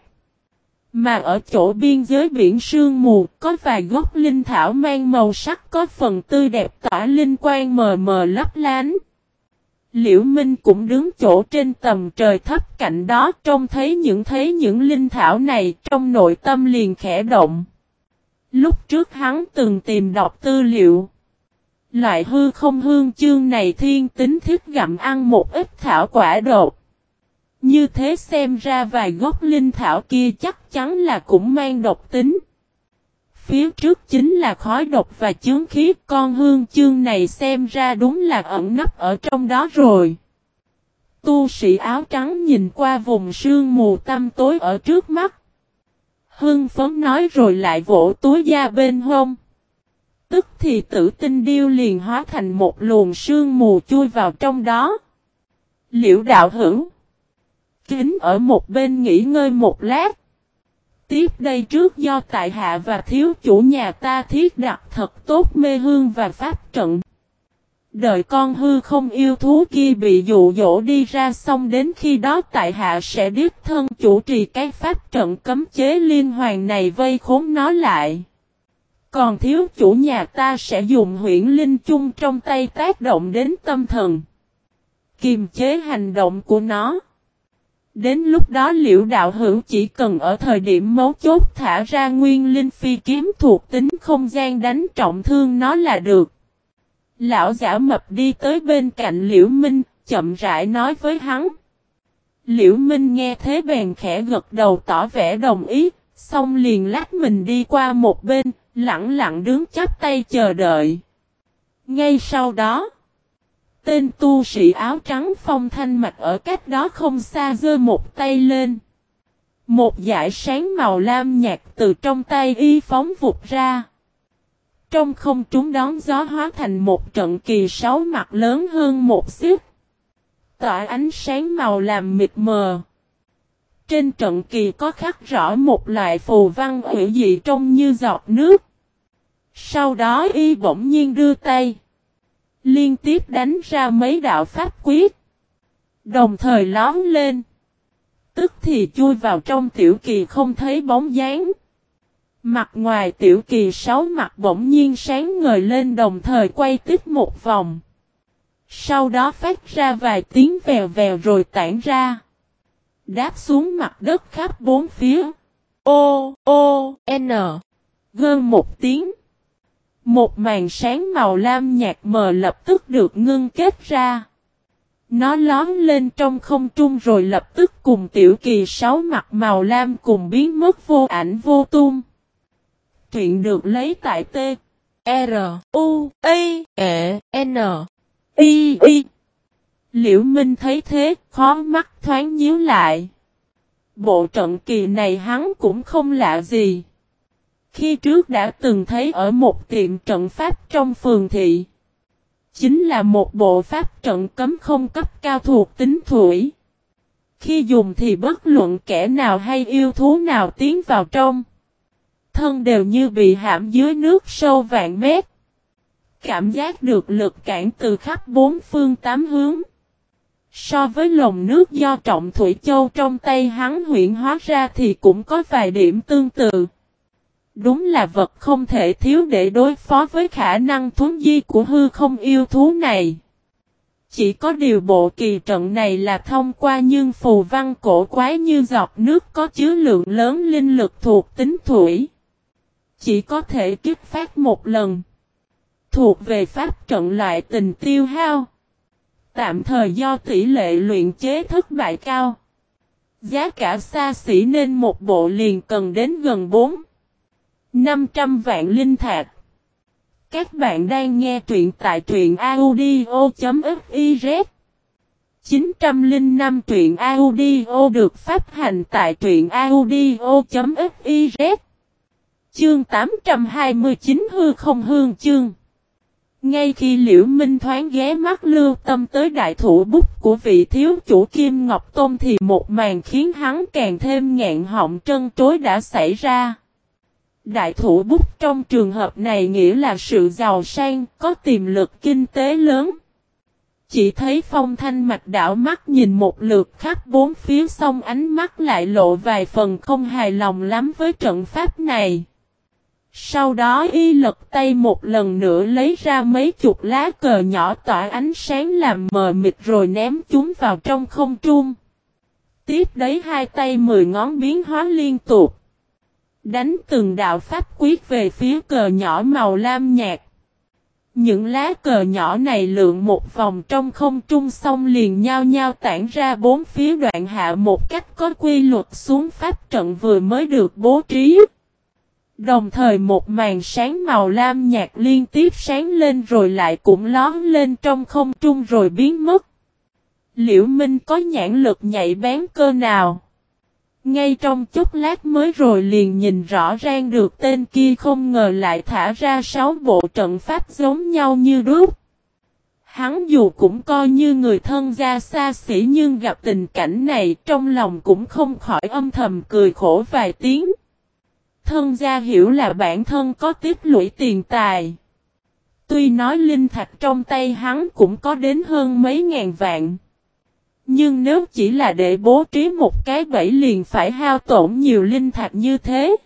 Mà ở chỗ biên giới biển sương mù có vài gốc linh thảo mang màu sắc có phần tươi đẹp tỏa linh quang mờ mờ lấp lánh. Liễu Minh cũng đứng chỗ trên tầm trời thấp cạnh đó trông thấy những linh thảo này trong nội tâm liền khẽ động. Lúc trước hắn từng tìm đọc tư liệu. Loại hư không hương chương này thiên tính thích gặm ăn một ít thảo quả đột. Như thế xem ra vài gốc linh thảo kia chắc chắn là cũng mang độc tính. Phía trước chính là khói độc và chướng khí, con hương chương này xem ra đúng là ẩn nấp ở trong đó rồi. Tu sĩ áo trắng nhìn qua vùng sương mù tăm tối ở trước mắt. Hưng phấn nói rồi lại vỗ túi da bên hông. Tức thì tử tinh điêu liền hóa thành một luồng sương mù chui vào trong đó. Liễu đạo hữu. Kính ở một bên nghỉ ngơi một lát. Tiếp đây trước do tại hạ và thiếu chủ nhà ta thiết đặt thật tốt mê hương và pháp trận. Đợi con hư không yêu thú kia bị dụ dỗ đi ra xong đến khi đó tại hạ sẽ đích thân chủ trì cái pháp trận cấm chế liên hoàn này vây khốn nó lại. Còn thiếu chủ nhà ta sẽ dùng huyễn linh chung trong tay tác động đến tâm thần. Kiềm chế hành động của nó. Đến lúc đó Liễu đạo hữu chỉ cần ở thời điểm mấu chốt thả ra nguyên linh phi kiếm thuộc tính không gian đánh trọng thương nó là được. Lão giả mập đi tới bên cạnh Liễu Minh, chậm rãi nói với hắn. Liễu Minh nghe thế bèn khẽ gật đầu tỏ vẻ đồng ý, xong liền lách mình đi qua một bên, lặng lặng đứng chắp tay chờ đợi. Ngay sau đó, tên tu sĩ áo trắng Phong Thanh Mạch ở cách đó không xa giơ một tay lên. Một dải sáng màu lam nhạt từ trong tay y phóng vụt ra. Trong không trung đón gió hóa thành một trận kỳ sáu mặt lớn hơn một xíu. Tỏa ánh sáng màu làm mịt mờ. Trên trận kỳ có khắc rõ một loại phù văn hữu dị trông như giọt nước. Sau đó y bỗng nhiên đưa tay. Liên tiếp đánh ra mấy đạo pháp quyết. Đồng thời lóm lên. Tức thì chui vào trong tiểu kỳ không thấy bóng dáng. Mặt ngoài tiểu kỳ sáu mặt bỗng nhiên sáng ngời lên đồng thời quay tít một vòng. Sau đó phát ra vài tiếng vèo vèo rồi tản ra. Đáp xuống mặt đất khắp bốn phía. O, O, N. Gơn một tiếng. Một màn sáng màu lam nhạt mờ lập tức được ngưng kết ra. Nó lóm lên trong không trung rồi lập tức cùng tiểu kỳ sáu mặt màu lam cùng biến mất vô ảnh vô tung. Truyện được lấy tại T. R. U. I. E. N. I. I. Liễu Minh thấy thế, khó mắt thoáng nhíu lại. Bộ trận kỳ này hắn cũng không lạ gì. Khi trước đã từng thấy ở một tiệm trận pháp trong phường thị. Chính là một bộ pháp trận cấm không cấp cao thuộc tính thủy. Khi dùng thì bất luận kẻ nào hay yêu thú nào tiến vào trong. Thân đều như bị hãm dưới nước sâu vạn mét. Cảm giác được lực cản từ khắp bốn phương tám hướng. So với lồng nước do trọng thủy châu trong tay hắn huyễn hóa ra thì cũng có vài điểm tương tự. Đúng là vật không thể thiếu để đối phó với khả năng thuấn di của hư không yêu thú này. Chỉ có điều bộ kỳ trận này là thông qua nhưng phù văn cổ quái như giọt nước có chứa lượng lớn linh lực thuộc tính thủy. Chỉ có thể kích phát một lần. Thuộc về pháp trận loại tình tiêu hao. Tạm thời do tỷ lệ luyện chế thất bại cao. Giá cả xa xỉ nên một bộ liền cần đến gần 400-500 vạn linh thạch. Các bạn đang nghe truyện tại truyện audio.fiz 905 truyện audio được phát hành tại truyện audio.fiz Chương 829 hư không hương chương. Ngay khi Liễu Minh thoáng ghé mắt lưu tâm tới đại thủ bút của vị thiếu chủ Kim Ngọc Tôn thì một màn khiến hắn càng thêm nghẹn họng trân trối đã xảy ra. Đại thủ bút trong trường hợp này nghĩa là sự giàu sang, có tiềm lực kinh tế lớn. Chỉ thấy Phong Thanh Mạch đảo mắt nhìn một lượt khắp bốn phía xong ánh mắt lại lộ vài phần không hài lòng lắm với trận pháp này. Sau đó y lật tay một lần nữa lấy ra mấy chục lá cờ nhỏ tỏa ánh sáng làm mờ mịt rồi ném chúng vào trong không trung. Tiếp đấy hai tay 10 ngón biến hóa liên tục. Đánh từng đạo pháp quyết về phía cờ nhỏ màu lam nhạt. Những lá cờ nhỏ này lượn một vòng trong không trung xong liền nhao nhao tản ra bốn phía đoạn hạ một cách có quy luật xuống pháp trận vừa mới được bố trí. Đồng thời một màn sáng màu lam nhạt liên tiếp sáng lên rồi lại cũng lóe lên trong không trung rồi biến mất. Liễu Minh có nhãn lực nhạy bén cơ nào. Ngay trong chốc lát mới rồi liền nhìn rõ ràng được tên kia không ngờ lại thả ra 6 bộ trận pháp giống nhau như đúc. Hắn dù cũng coi như người thân gia xa xỉ nhưng gặp tình cảnh này trong lòng cũng không khỏi âm thầm cười khổ vài tiếng. Thân gia hiểu là bản thân có tích lũy tiền tài. Tuy nói linh thạch trong tay hắn cũng có đến hơn mấy ngàn vạn. Nhưng nếu chỉ là để bố trí một cái bẫy liền phải hao tổn nhiều linh thạch như thế.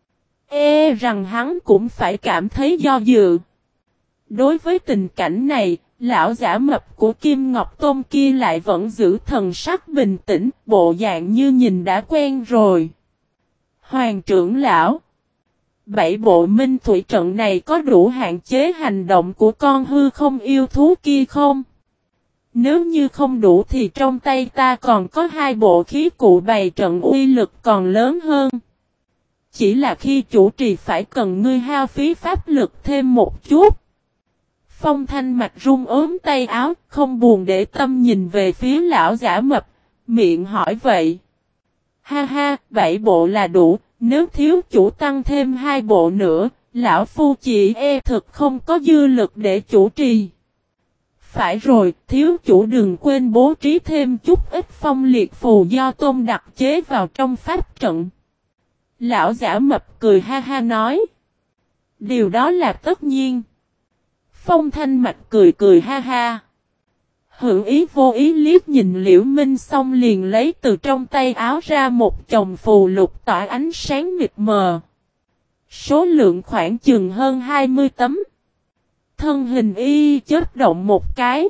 Rằng hắn cũng phải cảm thấy do dự. Đối với tình cảnh này, lão giả mập của Kim Ngọc Tôn kia lại vẫn giữ thần sắc bình tĩnh, bộ dạng như nhìn đã quen rồi. Hoàng trưởng lão, 7 bộ minh thủy trận này có đủ hạn chế hành động của con hư không yêu thú kia không? Nếu như không đủ thì trong tay ta còn có 2 bộ khí cụ bày trận uy lực còn lớn hơn. Chỉ là khi chủ trì phải cần ngươi hao phí pháp lực thêm một chút. Phong Thanh mặt run ốm tay áo, không buồn để tâm nhìn về phía lão giả mập, miệng hỏi vậy. Ha ha, 7 bộ là đủ, nếu thiếu chủ tăng thêm 2 bộ nữa, lão phu chỉ thực không có dư lực để chủ trì. Phải rồi, thiếu chủ đừng quên bố trí thêm chút ít phong liệt phù do tôn đặc chế vào trong pháp trận. Lão giả mập cười ha ha nói. Điều đó là tất nhiên. Phong Thanh Mạch cười cười ha ha. Hữu ý vô ý liếc nhìn Liễu Minh xong liền lấy từ trong tay áo ra một chồng phù lục tỏa ánh sáng mịt mờ. Số lượng khoảng chừng hơn 20 tấm. Thân hình y chớp động một cái.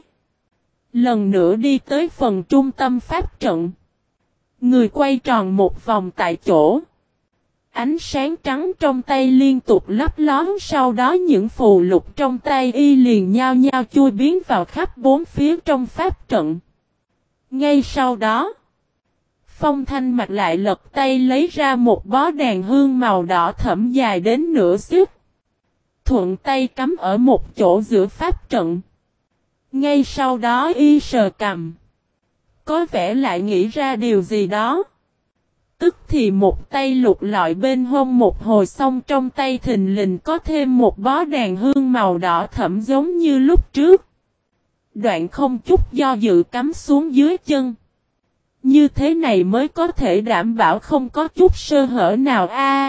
Lần nữa đi tới phần trung tâm pháp trận. Người quay tròn một vòng tại chỗ. Ánh sáng trắng trong tay liên tục lấp lón sau đó những phù lục trong tay y liền nhao nhao chui biến vào khắp bốn phía trong pháp trận. Ngay sau đó, Phong Thanh Mạch lại lật tay lấy ra một bó đàn hương màu đỏ thẫm dài đến nửa xích. Thuận tay cắm ở một chỗ giữa pháp trận. Ngay sau đó y sờ cằm. Có vẻ lại nghĩ ra điều gì đó. Tức thì một tay lục lọi bên hông một hồi xong trong tay thình lình có thêm một bó đàn hương màu đỏ thẫm giống như lúc trước. Đoạn không chút do dự cắm xuống dưới chân. Như thế này mới có thể đảm bảo không có chút sơ hở nào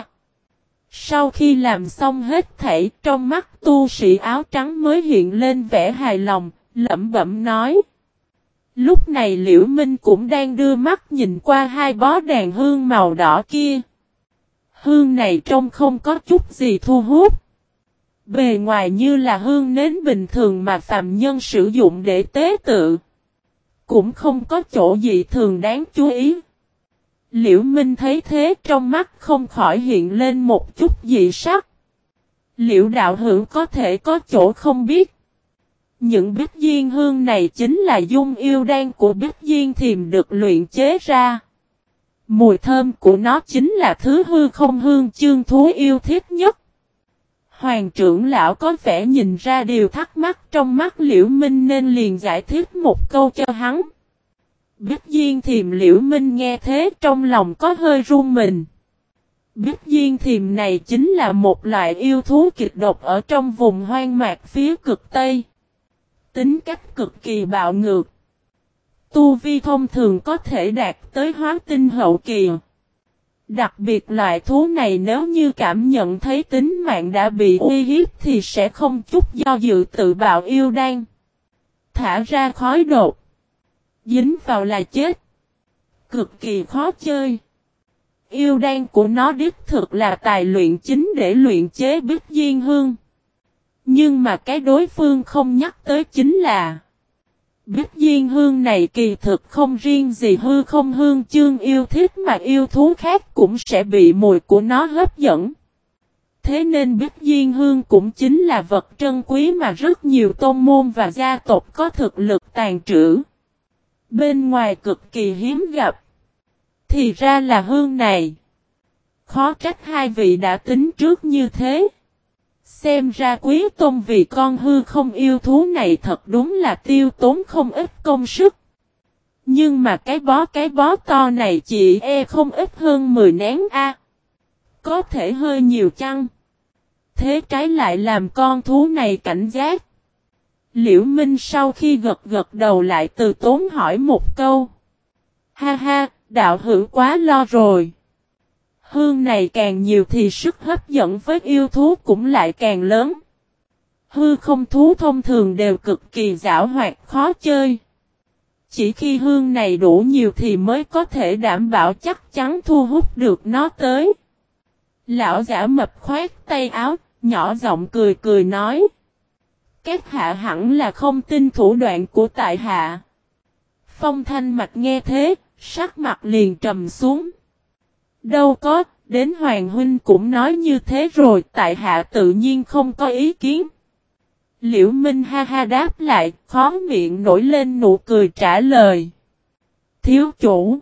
Sau khi làm xong hết thảy trong mắt tu sĩ áo trắng mới hiện lên vẻ hài lòng, lẩm bẩm nói. Lúc này Liễu Minh cũng đang đưa mắt nhìn qua 2 bó đàn hương màu đỏ kia. Hương này trông không có chút gì thu hút. Bề ngoài như là hương nến bình thường mà phàm nhân sử dụng để tế tự. Cũng không có chỗ gì thường đáng chú ý. Liễu Minh thấy thế trong mắt không khỏi hiện lên một chút dị sắc. Liễu đạo hữu có thể có chỗ không biết. Những bích diên hương này chính là dung yêu đan của bích diên thiềm được luyện chế ra. Mùi thơm của nó chính là thứ hư không hương chương thú yêu thích nhất. Hoàng trưởng lão có vẻ nhìn ra điều thắc mắc trong mắt Liễu Minh nên liền giải thích một câu cho hắn. Bích diên thiềm Liễu Minh nghe thế trong lòng có hơi run mình. Bích diên thiềm này chính là một loại yêu thú kịch độc ở trong vùng hoang mạc phía cực Tây. Tính cách cực kỳ bạo ngược. Tu vi thông thường có thể đạt tới hóa tinh hậu kỳ. Đặc biệt loại thú này nếu như cảm nhận thấy tính mạng đã bị uy hiếp thì sẽ không chút do dự tự bạo yêu đan. Thả ra khói độc. Dính vào là chết. Cực kỳ khó chơi. Yêu đan của nó đích thực là tài luyện chính để luyện chế bích diên hương. Nhưng mà cái đối phương không nhắc tới chính là bích diên hương này kỳ thực không riêng gì hư không hương chương yêu thích mà yêu thú khác cũng sẽ bị mùi của nó hấp dẫn. thế nên Bích Diên Hương cũng chính là vật trân quý mà rất nhiều tôn môn và gia tộc có thực lực tàng trữ. Bên ngoài cực kỳ hiếm gặp. Thì ra là hương này. Khó trách hai vị đã tính trước như thế. Xem ra quý tôn vì con hư không yêu thú này thật đúng là tiêu tốn không ít công sức. Nhưng mà cái bó to này chỉ không ít hơn 10 nén a. Có thể hơi nhiều chăng? Thế trái lại làm con thú này cảnh giác. Liễu Minh sau khi gật gật đầu lại từ tốn hỏi một câu. Ha ha, đạo hữu quá lo rồi. Hương này càng nhiều thì sức hấp dẫn với yêu thú cũng lại càng lớn. Hư không thú thông thường đều cực kỳ giảo hoạt khó chơi. Chỉ khi hương này đủ nhiều thì mới có thể đảm bảo chắc chắn thu hút được nó tới. Lão giả mập khoét tay áo, nhỏ giọng cười cười nói. Các hạ hẳn là không tin thủ đoạn của tại hạ. Phong Thanh Mạch nghe thế, sắc mặt liền trầm xuống. Đâu có, đến Hoàng Huynh cũng nói như thế rồi, tại hạ tự nhiên không có ý kiến. Liễu Minh ha ha đáp lại, khó miệng nổi lên nụ cười trả lời. Thiếu chủ.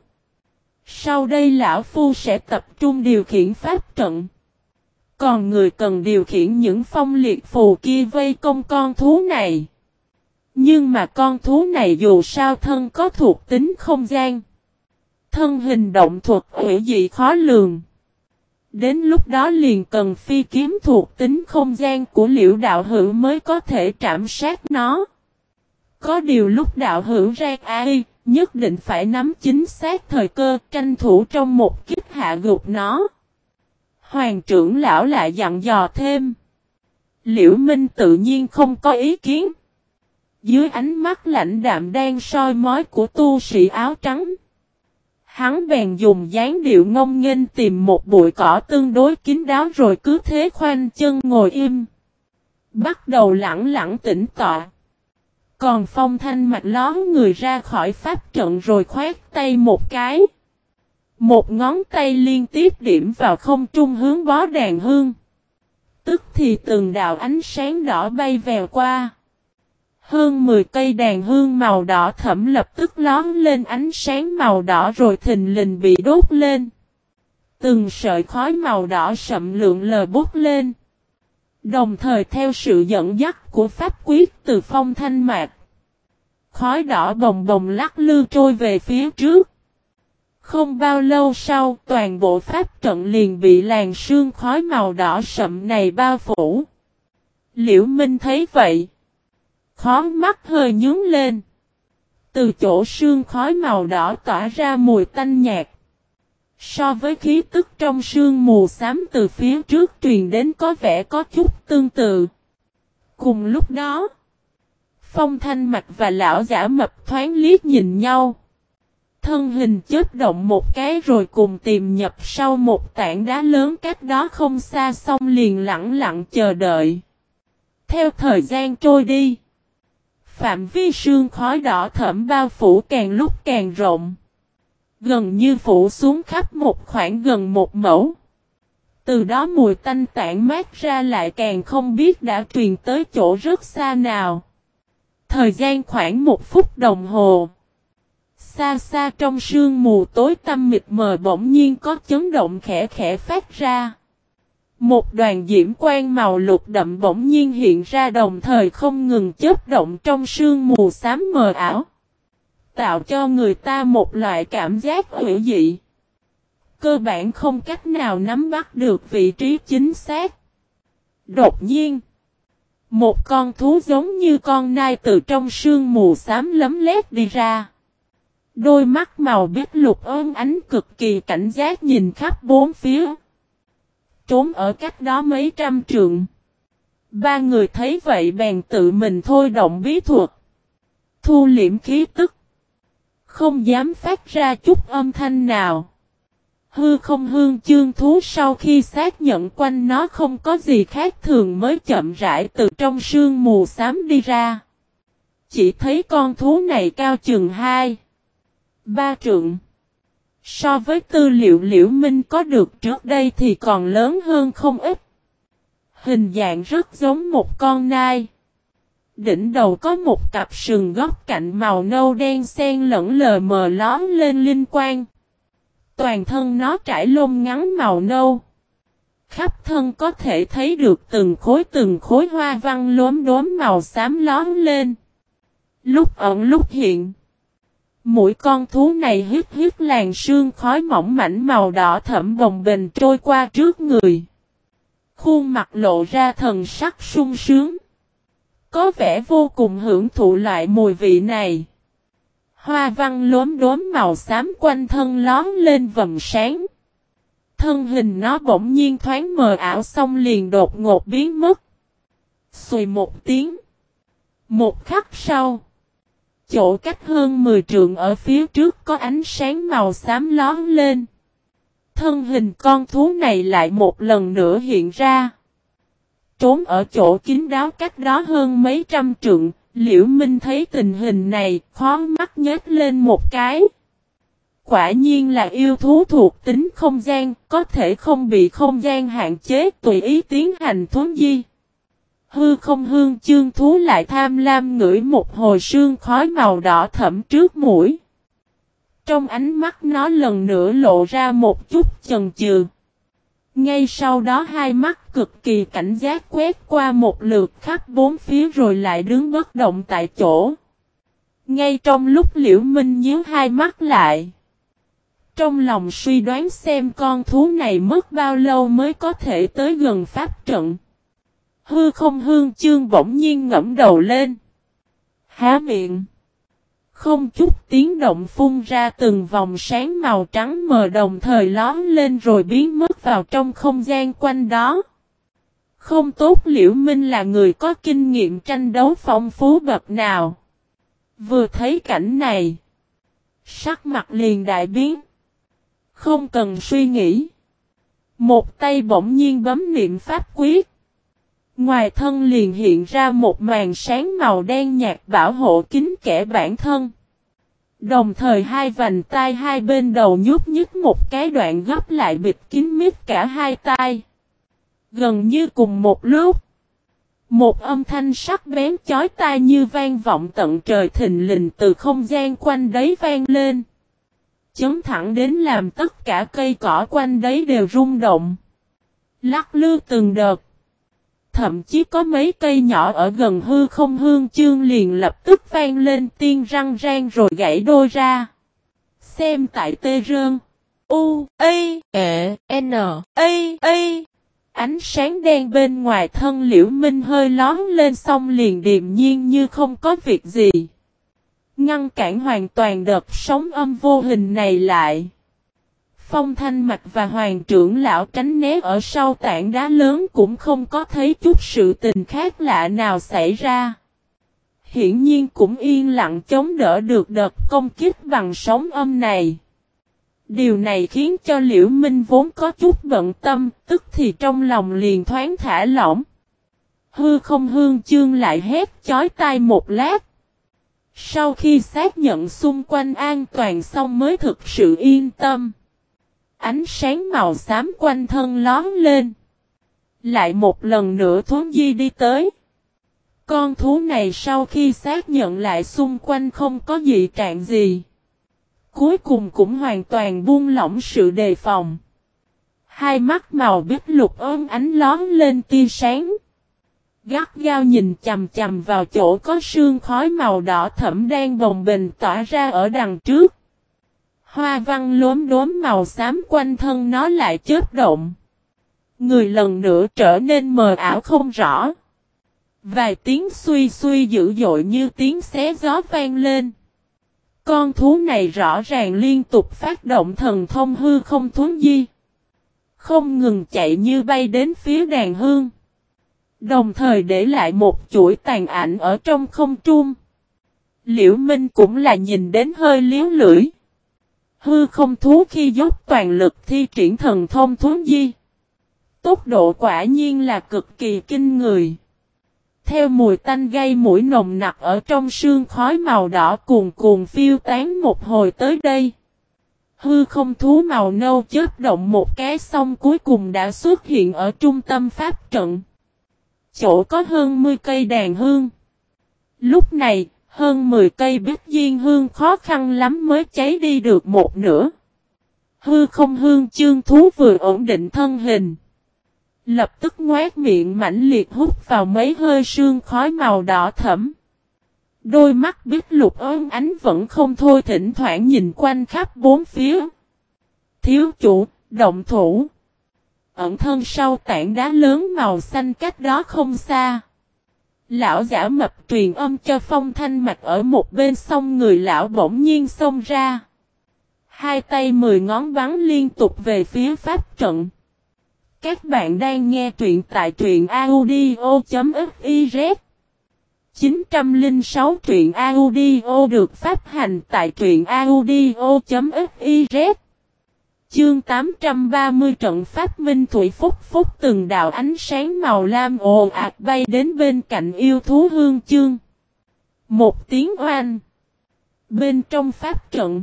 Sau đây lão phu sẽ tập trung điều khiển pháp trận. Còn người cần điều khiển những phong liệt phù kia vây công con thú này. Nhưng mà con thú này dù sao thân có thuộc tính không gian. Thân hình động thuật hủy dị khó lường. Đến lúc đó liền cần phi kiếm thuộc tính không gian của Liễu đạo hữu mới có thể trảm sát nó. Có điều lúc đạo hữu ra ai, nhất định phải nắm chính xác thời cơ, tranh thủ trong một kiếp hạ gục nó. Hoàng trưởng lão lại dặn dò thêm. Liễu Minh tự nhiên không có ý kiến. Dưới ánh mắt lạnh đạm đang soi mói của tu sĩ áo trắng. Hắn bèn dùng dáng điệu ngông nghênh tìm một bụi cỏ tương đối kín đáo rồi cứ thế khoanh chân ngồi im. Bắt đầu lẳng lặng tĩnh tọa. Còn Phong Thanh Mạch ló người ra khỏi pháp trận rồi khoét tay một cái. Một ngón tay liên tiếp điểm vào không trung hướng bó đàn hương. Tức thì từng đạo ánh sáng đỏ bay vèo qua. Hơn 10 cây đàn hương màu đỏ thẫm lập tức lóm lên ánh sáng màu đỏ rồi thình lình bị đốt lên. Từng sợi khói màu đỏ sậm lượn lờ bút lên. Đồng thời theo sự dẫn dắt của pháp quyết từ Phong Thanh Mạc. Khói đỏ bồng bồng lắc lư trôi về phía trước. Không bao lâu sau toàn bộ pháp trận liền bị làn sương khói màu đỏ sậm này bao phủ. Liễu Minh thấy vậy. Khó mắt hơi nhướng lên. Từ chỗ sương khói màu đỏ tỏa ra mùi tanh nhạt. So với khí tức trong sương mù xám từ phía trước truyền đến có vẻ có chút tương tự. Cùng lúc đó, Phong Thanh Mạch và lão giả mập thoáng liếc nhìn nhau. Thân hình chớp động một cái rồi cùng tìm nhập sau một tảng đá lớn cách đó không xa xong liền lặng lặng chờ đợi. Theo thời gian trôi đi, phạm vi sương khói đỏ thẫm bao phủ càng lúc càng rộng. Gần như phủ xuống khắp một khoảng gần 1 mẫu. Từ đó mùi tanh tản mát ra lại càng không biết đã truyền tới chỗ rất xa nào. Thời gian khoảng 1 phút đồng hồ. Xa xa trong sương mù tối tăm mịt mờ bỗng nhiên có chấn động khẽ khẽ phát ra. Một đoàn diễm quang màu lục đậm bỗng nhiên hiện ra đồng thời không ngừng chớp động trong sương mù xám mờ ảo. Tạo cho người ta một loại cảm giác hữu dị. Cơ bản không cách nào nắm bắt được vị trí chính xác. Đột nhiên, một con thú giống như con nai từ trong sương mù xám lấm lét đi ra. Đôi mắt màu bích lục ôm ánh cực kỳ cảnh giác nhìn khắp bốn phía. Trốn ở cách đó mấy trăm trượng. Ba người thấy vậy bèn tự mình thôi động bí thuật. Thu liễm khí tức. Không dám phát ra chút âm thanh nào. Hư không hương chương thú sau khi xác nhận quanh nó không có gì khác thường mới chậm rãi từ trong sương mù xám đi ra. Chỉ thấy con thú này cao chừng 2-3 trượng. So với tư liệu Liễu Minh có được trước đây thì còn lớn hơn không ít. Hình dạng rất giống một con nai. Đỉnh đầu có một cặp sừng góc cạnh màu nâu đen xen lẫn lờ mờ lóm lên linh quang. Toàn thân nó trải lông ngắn màu nâu. Khắp thân có thể thấy được từng khối hoa văn lốm đốm màu xám lóm lên. Lúc ẩn lúc hiện. Mũi con thú này hít hít làn sương khói mỏng mảnh màu đỏ thẫm bồng bềnh trôi qua trước người. Khuôn mặt lộ ra thần sắc sung sướng. Có vẻ vô cùng hưởng thụ loại mùi vị này. Hoa văn lốm đốm màu xám quanh thân lóm lên vầng sáng. Thân hình nó bỗng nhiên thoáng mờ ảo xong liền đột ngột biến mất. Xùi một tiếng. Một khắc sau. Chỗ cách hơn 10 trượng ở phía trước có ánh sáng màu xám lóm lên. Thân hình con thú này lại một lần nữa hiện ra. Trốn ở chỗ kín đáo cách đó hơn mấy trăm trượng, Liễu Minh thấy tình hình này, khó mắt nhếch lên một cái. Quả nhiên là yêu thú thuộc tính không gian, có thể không bị không gian hạn chế tùy ý tiến hành thuấn di. Hư không hương chương thú lại tham lam ngửi một hồi sương khói màu đỏ thẫm trước mũi. Trong ánh mắt nó lần nữa lộ ra một chút chần chừ. Ngay sau đó hai mắt cực kỳ cảnh giác quét qua một lượt khắp bốn phía rồi lại đứng bất động tại chỗ. Ngay trong lúc Liễu Minh nhíu hai mắt lại. Trong lòng suy đoán xem con thú này mất bao lâu mới có thể tới gần pháp trận. Hư không hương chương bỗng nhiên ngẫm đầu lên. Há miệng. Không chút tiếng động phun ra từng vòng sáng màu trắng mờ đồng thời lóm lên rồi biến mất vào trong không gian quanh đó. Không tốt, Liễu Minh là người có kinh nghiệm tranh đấu phong phú bậc nào. Vừa thấy cảnh này. Sắc mặt liền đại biến. Không cần suy nghĩ. Một tay bỗng nhiên bấm niệm pháp quyết. Ngoài thân liền hiện ra một màn sáng màu đen nhạt bảo hộ kín kẽ bản thân. Đồng thời hai vành tai hai bên đầu nhúc nhích một cái đoạn gấp lại bịt kín mít cả hai tai. Gần như cùng một lúc. Một âm thanh sắc bén chói tai như vang vọng tận trời thình lình từ không gian quanh đấy vang lên. Chấn thẳng đến làm tất cả cây cỏ quanh đấy đều rung động. Lắc lư từng đợt. Thậm chí có mấy cây nhỏ ở gần hư không hương chương liền lập tức vang lên tiên răng rang rồi gãy đôi ra. Xem tại tê rơn. U, A, E, N, A. Ánh sáng đen bên ngoài thân Liễu Minh hơi lón lên xong liền điềm nhiên như không có việc gì. Ngăn cản hoàn toàn đợt sóng âm vô hình này lại. Phong Thanh Mạch và Hoàng trưởng lão tránh né ở sau tảng đá lớn cũng không có thấy chút sự tình khác lạ nào xảy ra. Hiển nhiên cũng yên lặng chống đỡ được đợt công kích bằng sóng âm này. Điều này khiến cho Liễu Minh vốn có chút bận tâm, tức thì trong lòng liền thoáng thả lỏng. Hư không hương chương lại hét chói tai một lát. Sau khi xác nhận xung quanh an toàn xong mới thực sự yên tâm. Ánh sáng màu xám quanh thân lóm lên. Lại một lần nữa thuấn di đi tới. Con thú này sau khi xác nhận lại xung quanh không có dị trạng gì. Cuối cùng cũng hoàn toàn buông lỏng sự đề phòng. Hai mắt màu bích lục ôm ánh lóm lên tia sáng. Gắt gao nhìn chằm chằm vào chỗ có sương khói màu đỏ thẫm đang bồng bềnh tỏa ra ở đằng trước. Hoa văn lốm đốm màu xám quanh thân nó lại chớp động. Người lần nữa trở nên mờ ảo không rõ. Vài tiếng suy suy dữ dội như tiếng xé gió vang lên. Con thú này rõ ràng liên tục phát động thần thông hư không thuấn di. Không ngừng chạy như bay đến phía đàn hương. Đồng thời để lại một chuỗi tàn ảnh ở trong không trung. Liễu Minh cũng là nhìn đến hơi liếu lưỡi. Hư không thú khi dốc toàn lực thi triển thần thông thuấn di. Tốc độ quả nhiên là cực kỳ kinh người. Theo mùi tanh gây mũi nồng nặc ở trong sương khói màu đỏ cuồn cuồn phiêu tán một hồi tới đây. Hư không thú màu nâu chớp động một cái xong cuối cùng đã xuất hiện ở trung tâm pháp trận. chỗ có hơn 10 cây đàn hương. Lúc này, hơn 10 cây bích diên hương khó khăn lắm mới cháy đi được một nửa. Hư không hương chương thú vừa ổn định thân hình. Lập tức ngoác miệng mãnh liệt hút vào mấy hơi sương khói màu đỏ thẫm. Đôi mắt bích lục óng ánh vẫn không thôi thỉnh thoảng nhìn quanh khắp bốn phía. Thiếu chủ, động thủ. Ẩn thân sau tảng đá lớn màu xanh cách đó không xa. Lão giả mập truyền âm cho Phong Thanh Mạch ở một bên, xong người lão bỗng nhiên xông ra. Hai tay 10 ngón bắn liên tục về phía pháp trận. Các bạn đang nghe truyện tại truyện audio.fiz. 906 truyện audio được phát hành tại truyện audio.fiz. Chương 830 trận pháp minh thủy phúc phúc, từng đạo ánh sáng màu lam ồ ạt bay đến bên cạnh yêu thú hương chương. Một tiếng oanh. Bên trong pháp trận,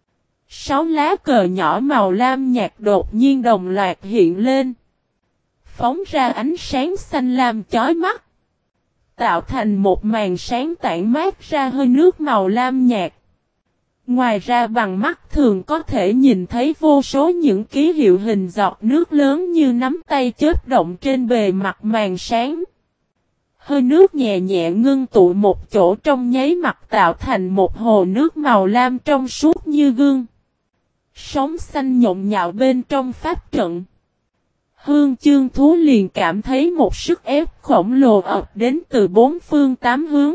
6 lá cờ nhỏ màu lam nhạt đột nhiên đồng loạt hiện lên. Phóng ra ánh sáng xanh lam chói mắt. Tạo thành một màn sáng tản mát ra hơi nước màu lam nhạt. Ngoài ra bằng mắt thường có thể nhìn thấy vô số những ký hiệu hình giọt nước lớn như nắm tay chớp động trên bề mặt màn sáng. Hơi nước nhẹ nhẹ ngưng tụ một chỗ trong nháy mắt tạo thành một hồ nước màu lam trong suốt như gương. Sóng xanh nhộn nhạo bên trong pháp trận. Hương chương thú liền cảm thấy một sức ép khổng lồ ập đến từ bốn phương tám hướng.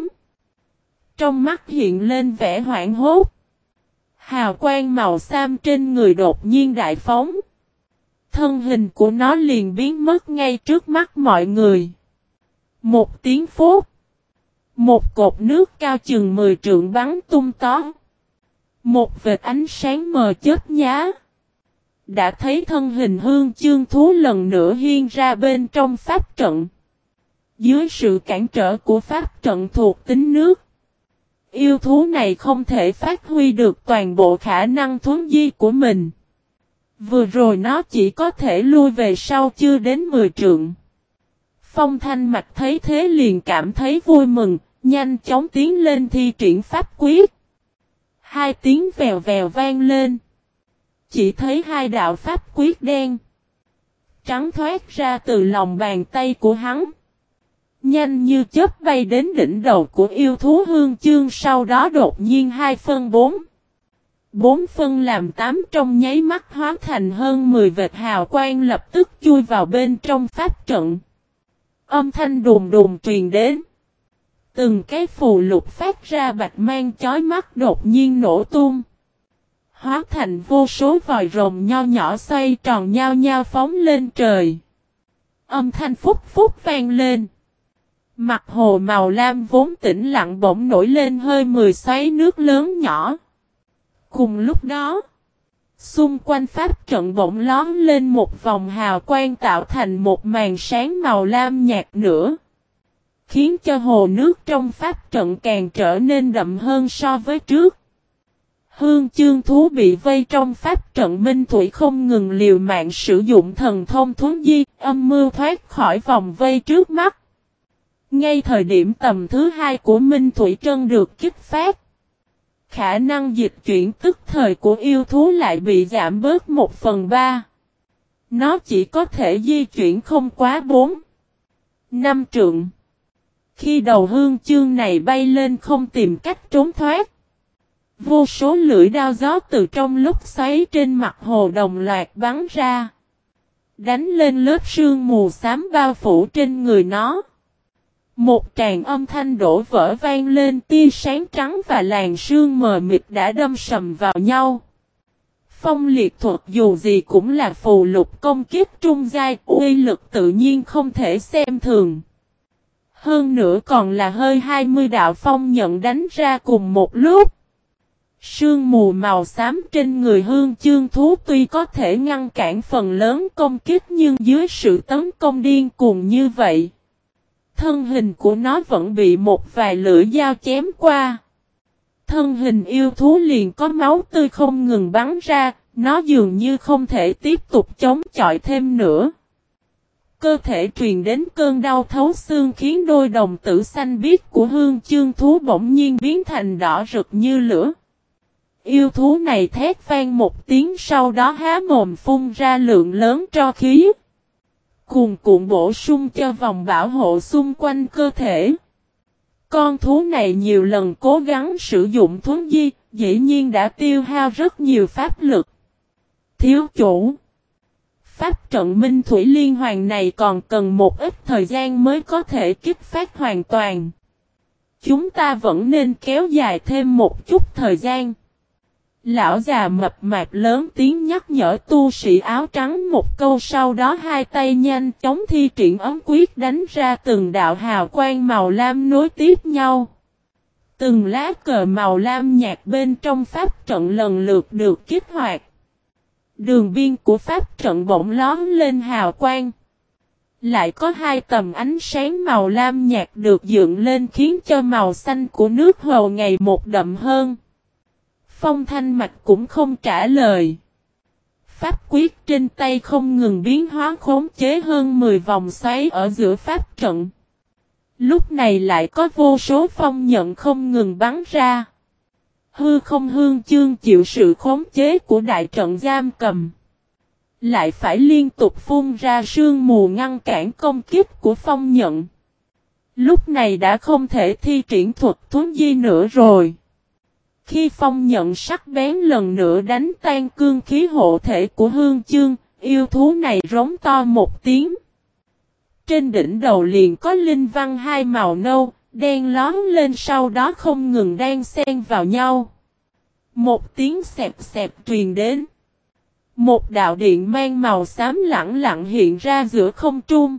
Trong mắt hiện lên vẻ hoảng hốt. Hào quang màu xám trên người đột nhiên đại phóng. Thân hình của nó liền biến mất ngay trước mắt mọi người. Một tiếng phốt. Một cột nước cao chừng 10 trượng bắn tung tó. Một vệt ánh sáng mờ chớp nhá. Đã thấy thân hình hương chương thú lần nữa hiên ra bên trong pháp trận. Dưới sự cản trở của pháp trận thuộc tính nước, yêu thú này không thể phát huy được toàn bộ khả năng thuấn di của mình. Vừa rồi nó chỉ có thể lui về sau chưa đến 10 trượng. Phong Thanh Mạch thấy thế liền cảm thấy vui mừng, nhanh chóng tiến lên thi triển pháp quyết. Hai tiếng vèo vèo vang lên. Chỉ thấy hai đạo pháp quyết đen trắng thoát ra từ lòng bàn tay của hắn. Nhanh như chớp bay đến đỉnh đầu của yêu thú hương chương, sau đó đột nhiên 2 phân 4. 4 phân làm 8 trong nháy mắt hóa thành hơn 10 vệt hào quang lập tức chui vào bên trong pháp trận. Âm thanh đùng đùng truyền đến. Từng cái phù lục phát ra bạch mang chói mắt đột nhiên nổ tung. Hóa thành vô số vòi rồng nho nhỏ xoay tròn nhao nhao phóng lên trời. Âm thanh phúc phúc vang lên. Mặt hồ màu lam vốn tĩnh lặng bỗng nổi lên hơi 10 xoáy nước lớn nhỏ. Cùng lúc đó, xung quanh pháp trận bỗng lóm lên một vòng hào quang tạo thành một màn sáng màu lam nhạt nữa. Khiến cho hồ nước trong pháp trận càng trở nên đậm hơn so với trước. Hương chương thú bị vây trong pháp trận minh thủy không ngừng liều mạng sử dụng thần thông thuấn di, âm mưu thoát khỏi vòng vây trước mắt. Ngay thời điểm tầm thứ 2 của minh thủy trân được kích phát, khả năng dịch chuyển tức thời của yêu thú lại bị giảm bớt 1/3. Nó chỉ có thể di chuyển không quá 4-5 trượng. Khi đầu hương chương này bay lên không tìm cách trốn thoát, vô số lưỡi đao gió từ trong lúc xoáy trên mặt hồ đồng loạt bắn ra, đánh lên lớp sương mù xám bao phủ trên người nó. Một tràng âm thanh đổ vỡ vang lên, tia sáng trắng và làn sương mờ mịt đã đâm sầm vào nhau. Phong liệt thuật dù gì cũng là phù lục công kiếp trung giai, uy lực tự nhiên không thể xem thường. Hơn nữa còn là hơi 20 đạo phong nhận đánh ra cùng một lúc. Sương mù màu xám trên người hương chương thú tuy có thể ngăn cản phần lớn công kích, nhưng dưới sự tấn công điên cuồng như vậy, thân hình của nó vẫn bị một vài lưỡi dao chém qua. Thân hình yêu thú liền có máu tươi không ngừng bắn ra, nó dường như không thể tiếp tục chống chọi thêm nữa. cơ thể truyền đến cơn đau thấu xương khiến đôi đồng tử xanh biếc của hương chương thú bỗng nhiên biến thành đỏ rực như lửa. Yêu thú này thét vang một tiếng sau đó há mồm phun ra lượng lớn tro khí. Cuồn cuộn bổ sung cho vòng bảo hộ xung quanh cơ thể. Con thú này nhiều lần cố gắng sử dụng thuấn di, dĩ nhiên đã tiêu hao rất nhiều pháp lực. Thiếu chủ. Pháp trận Minh Thủy Liên Hoàn này còn cần một ít thời gian mới có thể kích phát hoàn toàn. Chúng ta vẫn nên kéo dài thêm một chút thời gian. Lão già mập mạp lớn tiếng nhắc nhở tu sĩ áo trắng một câu, sau đó hai tay nhanh chóng thi triển ấm quyết đánh ra từng đạo hào quang màu lam nối tiếp nhau. Từng lá cờ màu lam nhạt bên trong pháp trận lần lượt được kích hoạt. Đường biên của pháp trận bỗng lóm lên hào quang. Lại có hai tầm ánh sáng màu lam nhạt được dựng lên khiến cho màu xanh của nước hồ ngày một đậm hơn. Phong Thanh Mạch cũng không trả lời. Pháp quyết trên tay không ngừng biến hóa khống chế hơn 10 vòng xoáy ở giữa pháp trận. Lúc này lại có vô số phong nhận không ngừng bắn ra. Hư không hương chương chịu sự khống chế của đại trận giam cầm. Lại phải liên tục phun ra sương mù ngăn cản công kích của phong nhận. Lúc này đã không thể thi triển thuật thuấn di nữa rồi. Khi phong nhận sắc bén lần nữa đánh tan cương khí hộ thể của hương chương, yêu thú này rống to một tiếng. Trên đỉnh đầu liền có linh văn hai màu nâu, đen lón lên sau đó không ngừng đan xen vào nhau. Một tiếng xẹp xẹp truyền đến. Một đạo điện mang màu xám lẳng lặng hiện ra giữa không trung.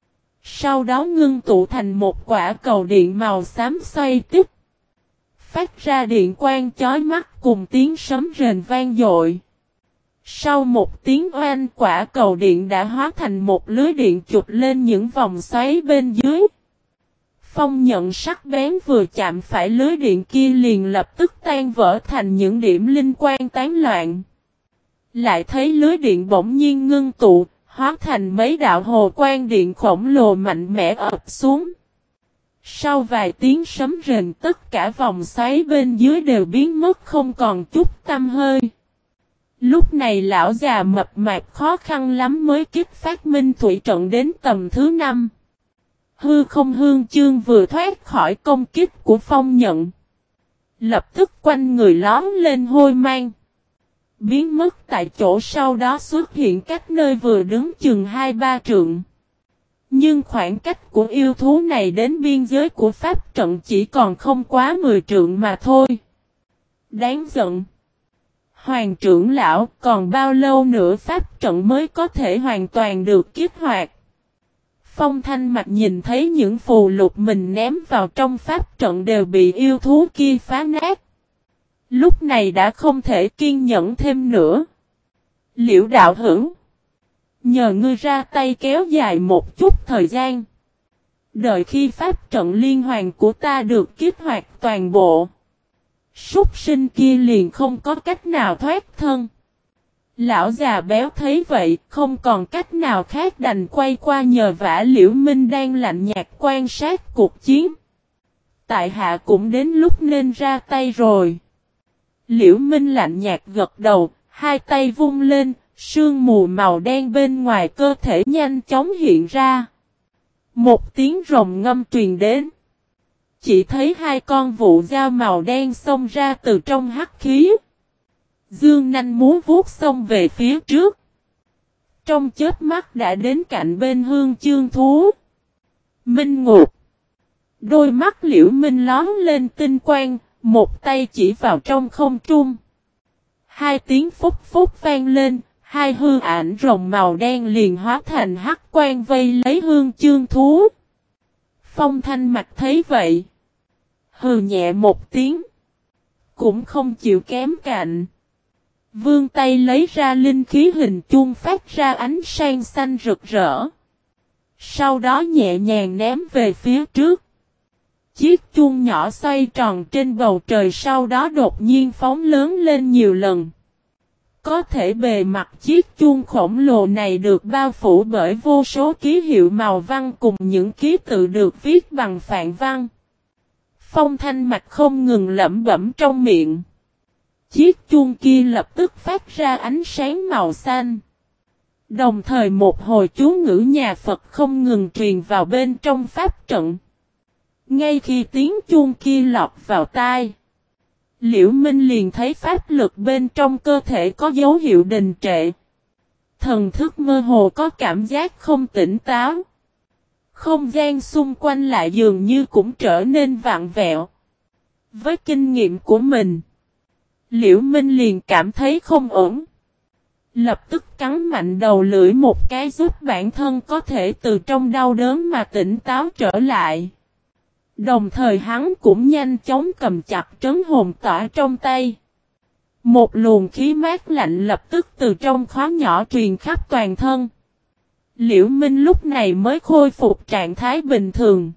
Sau đó ngưng tụ thành một quả cầu điện màu xám xoay tiếp. Phát ra điện quang chói mắt cùng tiếng sấm rền vang dội. Sau một tiếng oanh, quả cầu điện đã hóa thành một lưới điện chụp lên những vòng xoáy bên dưới. Phong nhận sắc bén vừa chạm phải lưới điện kia liền lập tức tan vỡ thành những điểm linh quang tán loạn. Lại thấy lưới điện bỗng nhiên ngưng tụ, hóa thành mấy đạo hồ quang điện khổng lồ mạnh mẽ ập xuống. Sau vài tiếng sấm rền, tất cả vòng xoáy bên dưới đều biến mất không còn chút tăm hơi. Lúc này lão già mập mạp khó khăn lắm mới kích phát minh thủy trận đến tầm thứ 5. Hư không hương chương vừa thoát khỏi công kích của phong nhận. Lập tức quanh người lóm lên hôi mang. Biến mất tại chỗ, sau đó xuất hiện cách nơi vừa đứng chừng 2-3 trượng. Nhưng khoảng cách của yêu thú này đến biên giới của pháp trận chỉ còn không quá 10 trượng mà thôi. Đáng giận. Hoàng trưởng lão, còn bao lâu nữa pháp trận mới có thể hoàn toàn được kích hoạt? Phong Thanh Mạch nhìn thấy những phù lục mình ném vào trong pháp trận đều bị yêu thú kia phá nát. Lúc này đã không thể kiên nhẫn thêm nữa. Liễu đạo hữu, nhờ ngươi ra tay kéo dài một chút thời gian. Đợi khi pháp trận liên hoàn của ta được kích hoạt toàn bộ, súc sinh kia liền không có cách nào thoát thân. Lão già béo thấy vậy, không còn cách nào khác đành quay qua nhờ vả Liễu Minh đang lạnh nhạt quan sát cuộc chiến. Tại hạ cũng đến lúc nên ra tay rồi. Liễu Minh lạnh nhạt gật đầu, hai tay vung lên, sương mù màu đen bên ngoài cơ thể nhanh chóng hiện ra. Một tiếng rồng ngâm truyền đến. Chỉ thấy hai con vụ dao màu đen xông ra từ trong hắc khí. Dương nanh múa vuốt xông về phía trước. Trong chớp mắt đã đến cạnh bên hương chương thú. Minh Ngục. Đôi mắt Liễu Minh lón lên tinh quang, một tay chỉ vào trong không trung. Hai tiếng phúc phúc vang lên, hai hư ảnh rồng màu đen liền hóa thành hắc quang vây lấy hương chương thú. Phong Thanh Mạch thấy vậy, hừ nhẹ một tiếng, cũng không chịu kém cạnh. Vươn tay lấy ra linh khí hình chuông phát ra ánh sáng xanh rực rỡ. Sau đó nhẹ nhàng ném về phía trước. Chiếc chuông nhỏ xoay tròn trên bầu trời, sau đó đột nhiên phóng lớn lên nhiều lần. Có thể bề mặt chiếc chuông khổng lồ này được bao phủ bởi vô số ký hiệu màu văn cùng những ký tự được viết bằng phạn văn. Phong Thanh Mạch không ngừng lẩm bẩm trong miệng. Chiếc chuông kia lập tức phát ra ánh sáng màu xanh. Đồng thời một hồi chú ngữ nhà Phật không ngừng truyền vào bên trong pháp trận. Ngay khi tiếng chuông kia lọt vào tai, Liễu Minh liền thấy pháp lực bên trong cơ thể có dấu hiệu đình trệ. Thần thức mơ hồ có cảm giác không tỉnh táo. Không gian xung quanh lại dường như cũng trở nên vặn vẹo. Với kinh nghiệm của mình, Liễu Minh liền cảm thấy không ổn. Lập tức cắn mạnh đầu lưỡi một cái giúp bản thân có thể từ trong đau đớn mà tỉnh táo trở lại. Đồng thời hắn cũng nhanh chóng cầm chặt trấn hồn tỏa trong tay. Một luồng khí mát lạnh lập tức từ trong khóa nhỏ truyền khắp toàn thân. Liễu Minh lúc này mới khôi phục trạng thái bình thường.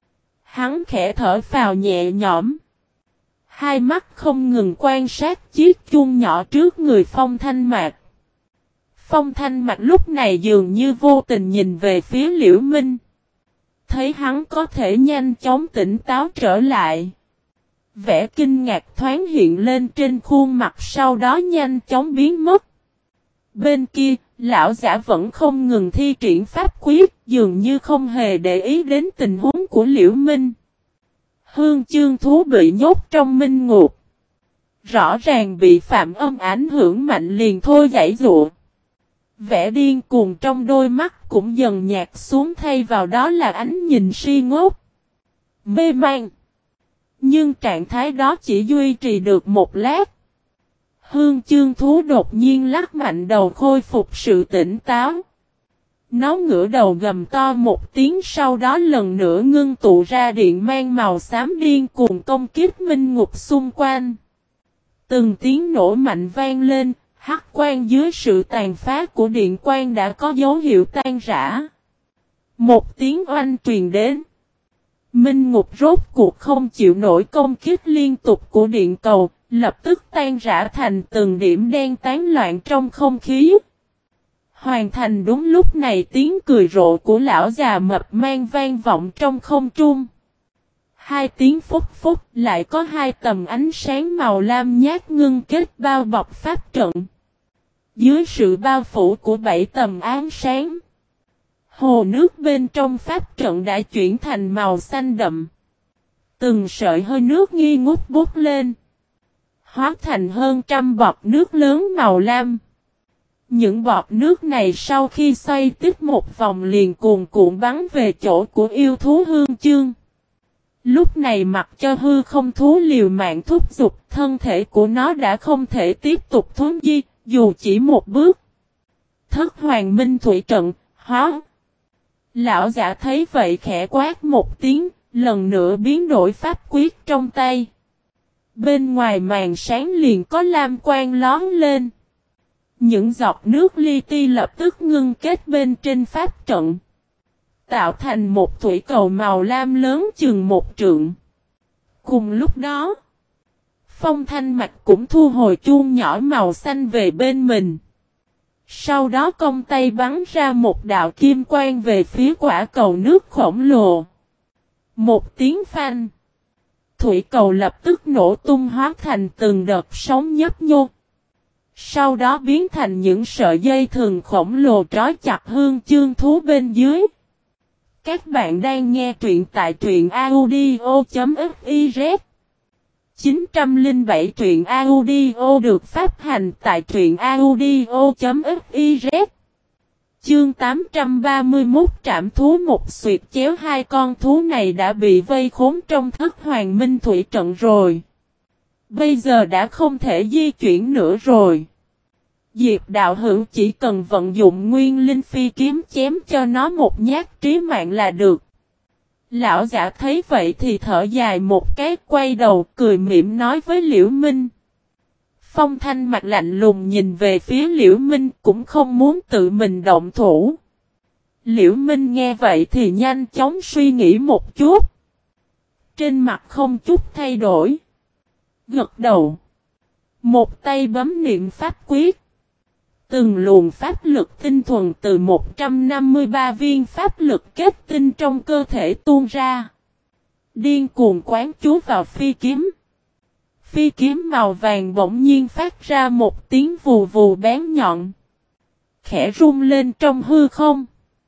Hắn khẽ thở phào nhẹ nhõm. Hai mắt không ngừng quan sát chiếc chuông nhỏ trước người Phong Thanh Mạc. Phong Thanh Mạc lúc này dường như vô tình nhìn về phía Liễu Minh. Thấy hắn có thể nhanh chóng tỉnh táo trở lại. Vẻ kinh ngạc thoáng hiện lên trên khuôn mặt, sau đó nhanh chóng biến mất. Bên kia, lão giả vẫn không ngừng thi triển pháp quyết, dường như không hề để ý đến tình huống của Liễu Minh. Hương chương thú bị nhốt trong minh ngục. Rõ ràng bị phạm âm ảnh hưởng mạnh liền thôi giãy giụa. Vẻ điên cuồng trong đôi mắt cũng dần nhạt xuống, thay vào đó là ánh nhìn si ngốc. Mê man. Nhưng trạng thái đó chỉ duy trì được một lát. Hương chương thú đột nhiên lắc mạnh đầu khôi phục sự tỉnh táo. Nó ngửa đầu gầm to một tiếng, sau đó lần nữa ngưng tụ ra điện mang màu xám điên cuồng công kích minh ngục xung quanh. Từng tiếng nổ mạnh vang lên, hắc quang dưới sự tàn phá của điện quang đã có dấu hiệu tan rã. Một tiếng oanh truyền đến. Minh ngục rốt cuộc không chịu nổi công kích liên tục của điện cầu, lập tức tan rã thành từng điểm đen tán loạn trong không khí. Hoàn thành đúng lúc này, tiếng cười rộ của lão già mập mang vang vọng trong không trung. Hai tiếng phúc phúc, lại có hai tầm ánh sáng màu lam nhạt ngưng kết bao bọc pháp trận. Dưới sự bao phủ của 7 tầm ánh sáng, hồ nước bên trong pháp trận đã chuyển thành màu xanh đậm. Từng sợi hơi nước nghi ngút bút lên, hóa thành hơn trăm bọt nước lớn màu lam. Những bọt nước này sau khi xoay tiếp một vòng liền cuồn cuộn bắn về chỗ của yêu thú Hương Chương. Lúc này mặc cho hư không thú liều mạng thúc giục, thân thể của nó đã không thể tiếp tục thuấn di, dù chỉ một bước. Thất hoàng minh thủy trận, hóa. Lão giả thấy vậy khẽ quát một tiếng, lần nữa biến đổi pháp quyết trong tay. Bên ngoài màn sáng liền có lam quang lón lên. Những giọt nước li ti lập tức ngưng kết bên trên pháp trận, tạo thành một thủy cầu màu lam lớn chừng 1 trượng. Cùng lúc đó, Phong Thanh Mạch cũng thu hồi chuông nhỏ màu xanh về bên mình. Sau đó cong tay bắn ra một đạo kim quang về phía quả cầu nước khổng lồ. Một tiếng phanh, thủy cầu lập tức nổ tung hóa thành từng đợt sóng nhấp nhô. Sau đó biến thành những sợi dây thừng khổng lồ trói chặt Hương chương thú bên dưới. Các bạn đang nghe truyện tại truyện audio.fiz. 907 truyện audio được phát hành tại truyện audio.fiz. Chương 831 trảm thú một xuyệt chéo, hai con thú này đã bị vây khốn trong thất hoàng minh thủy trận rồi. Bây giờ đã không thể di chuyển nữa rồi. Diệp đạo hữu chỉ cần vận dụng nguyên linh phi kiếm chém cho nó một nhát trí mạng là được. Lão giả thấy vậy thì thở dài một cái, quay đầu cười mỉm nói với Liễu Minh. Phong Thanh mặt lạnh lùng nhìn về phía Liễu Minh, cũng không muốn tự mình động thủ. Liễu Minh nghe vậy thì nhanh chóng suy nghĩ một chút. Trên mặt không chút thay đổi. Gật đầu. Một tay bấm niệm pháp quyết. Từng luồng pháp lực tinh thuần từ 153 viên pháp lực kết tinh trong cơ thể tuôn ra. Điên cuồng quán chú vào phi kiếm. Phi kiếm màu vàng bỗng nhiên phát ra một tiếng vù vù bén nhọn. Khẽ rung lên trong hư không.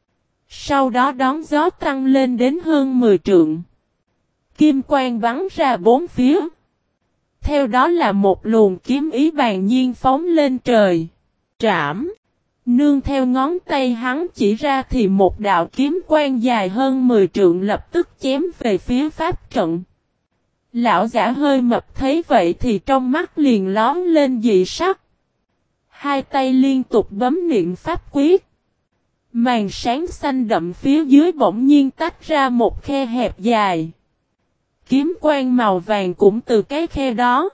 Sau đó đón gió tăng lên đến hơn 10 trượng. Kim quang bắn ra bốn phía. Theo đó là một luồng kiếm ý bàn nhiên phóng lên trời. Trảm. Nương theo ngón tay hắn chỉ ra thì một đạo kiếm quang dài hơn 10 trượng lập tức chém về phía pháp trận. Lão giả hơi mập thấy vậy thì trong mắt liền lóm lên dị sắc. Hai tay liên tục bấm niệm pháp quyết. Màn sáng xanh đậm phía dưới bỗng nhiên tách ra một khe hẹp dài. Kiếm quang màu vàng cũng từ cái khe đó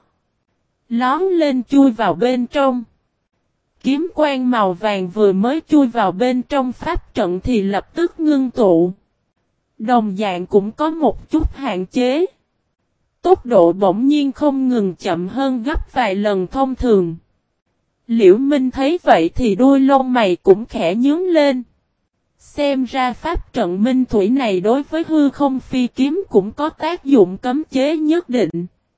lóm lên chui vào bên trong. Kiếm quang màu vàng vừa mới chui vào bên trong pháp trận thì lập tức ngưng tụ. Đồng dạng cũng có một chút hạn chế. Tốc độ bỗng nhiên không ngừng chậm hơn gấp vài lần thông thường. Liễu Minh thấy vậy thì đuôi lông mày cũng khẽ nhướng lên. Xem ra pháp trận minh thủy này đối với hư không phi kiếm cũng có tác dụng cấm chế nhất định.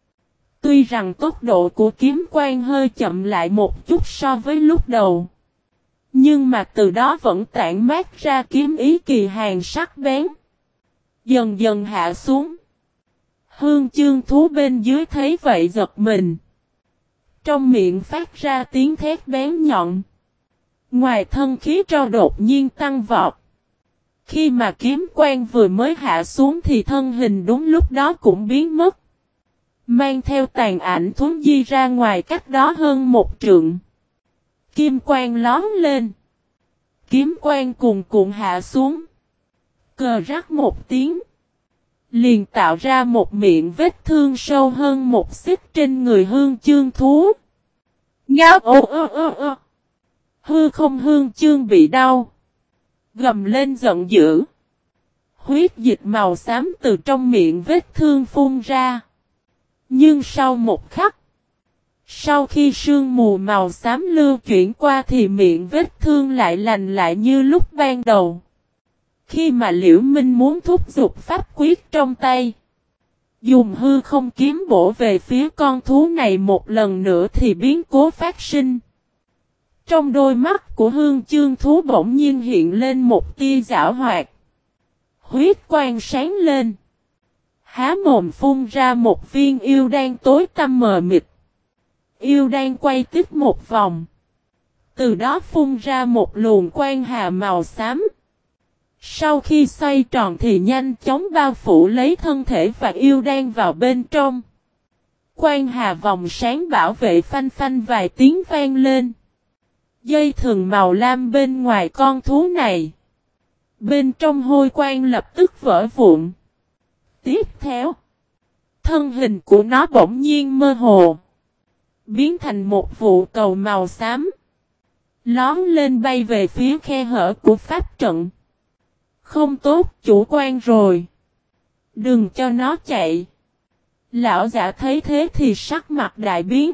Tuy rằng tốc độ của kiếm quang hơi chậm lại một chút so với lúc đầu. Nhưng mà từ đó vẫn tản mát ra kiếm ý kỳ hàn sắc bén. Dần dần hạ xuống. Hương chương thú bên dưới thấy vậy giật mình. Trong miệng phát ra tiếng thét bén nhọn. Ngoài thân khí tro đột nhiên tăng vọt. Khi mà kiếm quang vừa mới hạ xuống thì thân hình đúng lúc đó cũng biến mất. Mang theo tàn ảnh thuấn di ra ngoài cách đó hơn một trượng. Kim quang lóm lên. Kiếm quang cuồn cuộn hạ xuống. Cờ rắc một tiếng. Liền tạo ra một miệng vết thương sâu hơn một xích trên người hương chương thú. Ngao hư không hương chương bị đau. Gầm lên giận dữ. Huyết dịch màu xám từ trong miệng vết thương phun ra. Nhưng sau một khắc. Sau khi sương mù màu xám lưu chuyển qua thì miệng vết thương lại lành lại như lúc ban đầu. Khi mà Liễu Minh muốn thúc giục pháp quyết trong tay. Dùng hư không kiếm bổ về phía con thú này một lần nữa thì biến cố phát sinh. Trong đôi mắt của hương chương thú bỗng nhiên hiện lên một tia giảo hoạt. Huyết quang sáng lên. Há mồm phun ra một viên yêu đan tối tăm mờ mịt. Yêu đan quay tiếp một vòng. Từ đó phun ra một luồng quang hà màu xám. Sau khi xoay tròn thì nhanh chóng bao phủ lấy thân thể và yêu đan vào bên trong. Quang hà vòng sáng bảo vệ phanh phanh vài tiếng vang lên. Dây thừng màu lam bên ngoài con thú này. Bên trong hôi quang lập tức vỡ vụn. Tiếp theo, thân hình của nó bỗng nhiên mơ hồ. Biến thành một vụ cầu màu xám. Lón lên bay về phía khe hở của pháp trận. Không tốt, chủ quan rồi. Đừng cho nó chạy. Lão giả thấy thế thì sắc mặt đại biến.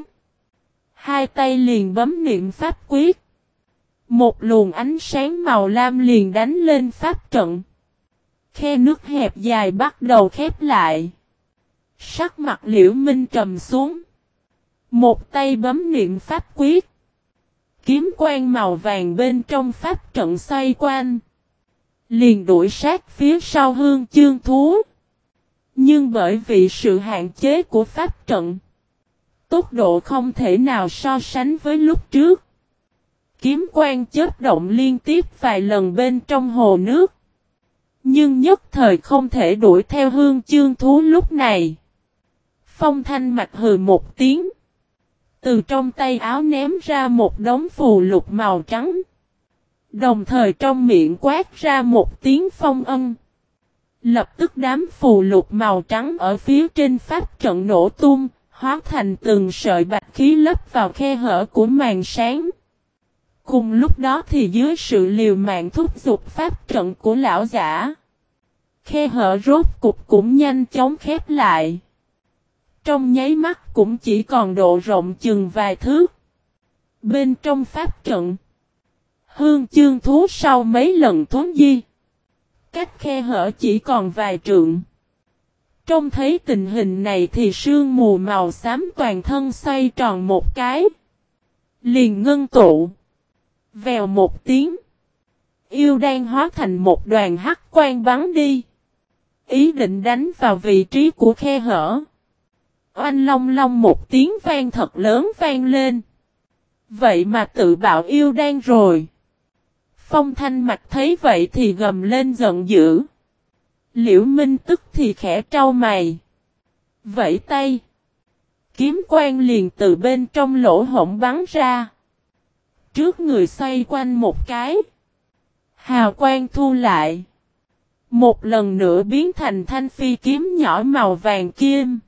Hai tay liền bấm niệm pháp quyết. Một luồng ánh sáng màu lam liền đánh lên pháp trận. Khe nước hẹp dài bắt đầu khép lại. Sắc mặt Liễu Minh trầm xuống. Một tay bấm niệm pháp quyết. Kiếm quang màu vàng bên trong pháp trận xoay quanh. Liền đuổi sát phía sau hương chương thú. Nhưng bởi vì sự hạn chế của pháp trận. Tốc độ không thể nào so sánh với lúc trước. Kiếm quang chớp động liên tiếp vài lần bên trong hồ nước. Nhưng nhất thời không thể đuổi theo hương chương thú lúc này. Phong Thanh Mạch hừ một tiếng. Từ trong tay áo ném ra một đống phù lục màu trắng. Đồng thời trong miệng quát ra một tiếng phong âm. Lập tức đám phù lục màu trắng ở phía trên pháp trận nổ tung, hóa thành từng sợi bạch khí lấp vào khe hở của màn sáng. Cùng lúc đó thì dưới sự liều mạng thúc giục pháp trận của lão giả, khe hở rốt cục cũng nhanh chóng khép lại. Trong nháy mắt cũng chỉ còn độ rộng chừng vài thước. Bên trong pháp trận, Hương chương thú sau mấy lần thuấn di. Cách khe hở chỉ còn vài trượng. Trông thấy tình hình này thì sương mù màu xám toàn thân xoay tròn một cái. Liền ngưng tụ. Vèo một tiếng. Yêu đan hóa thành một đoàn hắc quang bắn đi. Ý định đánh vào vị trí của khe hở. Oanh long long một tiếng vang thật lớn vang lên. Vậy mà tự bạo yêu đan rồi. Phong Thanh Mạch thấy vậy thì gầm lên giận dữ. Liễu Minh tức thì khẽ trao mày. Vẫy tay. Kiếm quang liền từ bên trong lỗ hổng bắn ra. Trước người xoay quanh một cái. Hào quang thu lại. Một lần nữa biến thành thanh phi kiếm nhỏ màu vàng kim.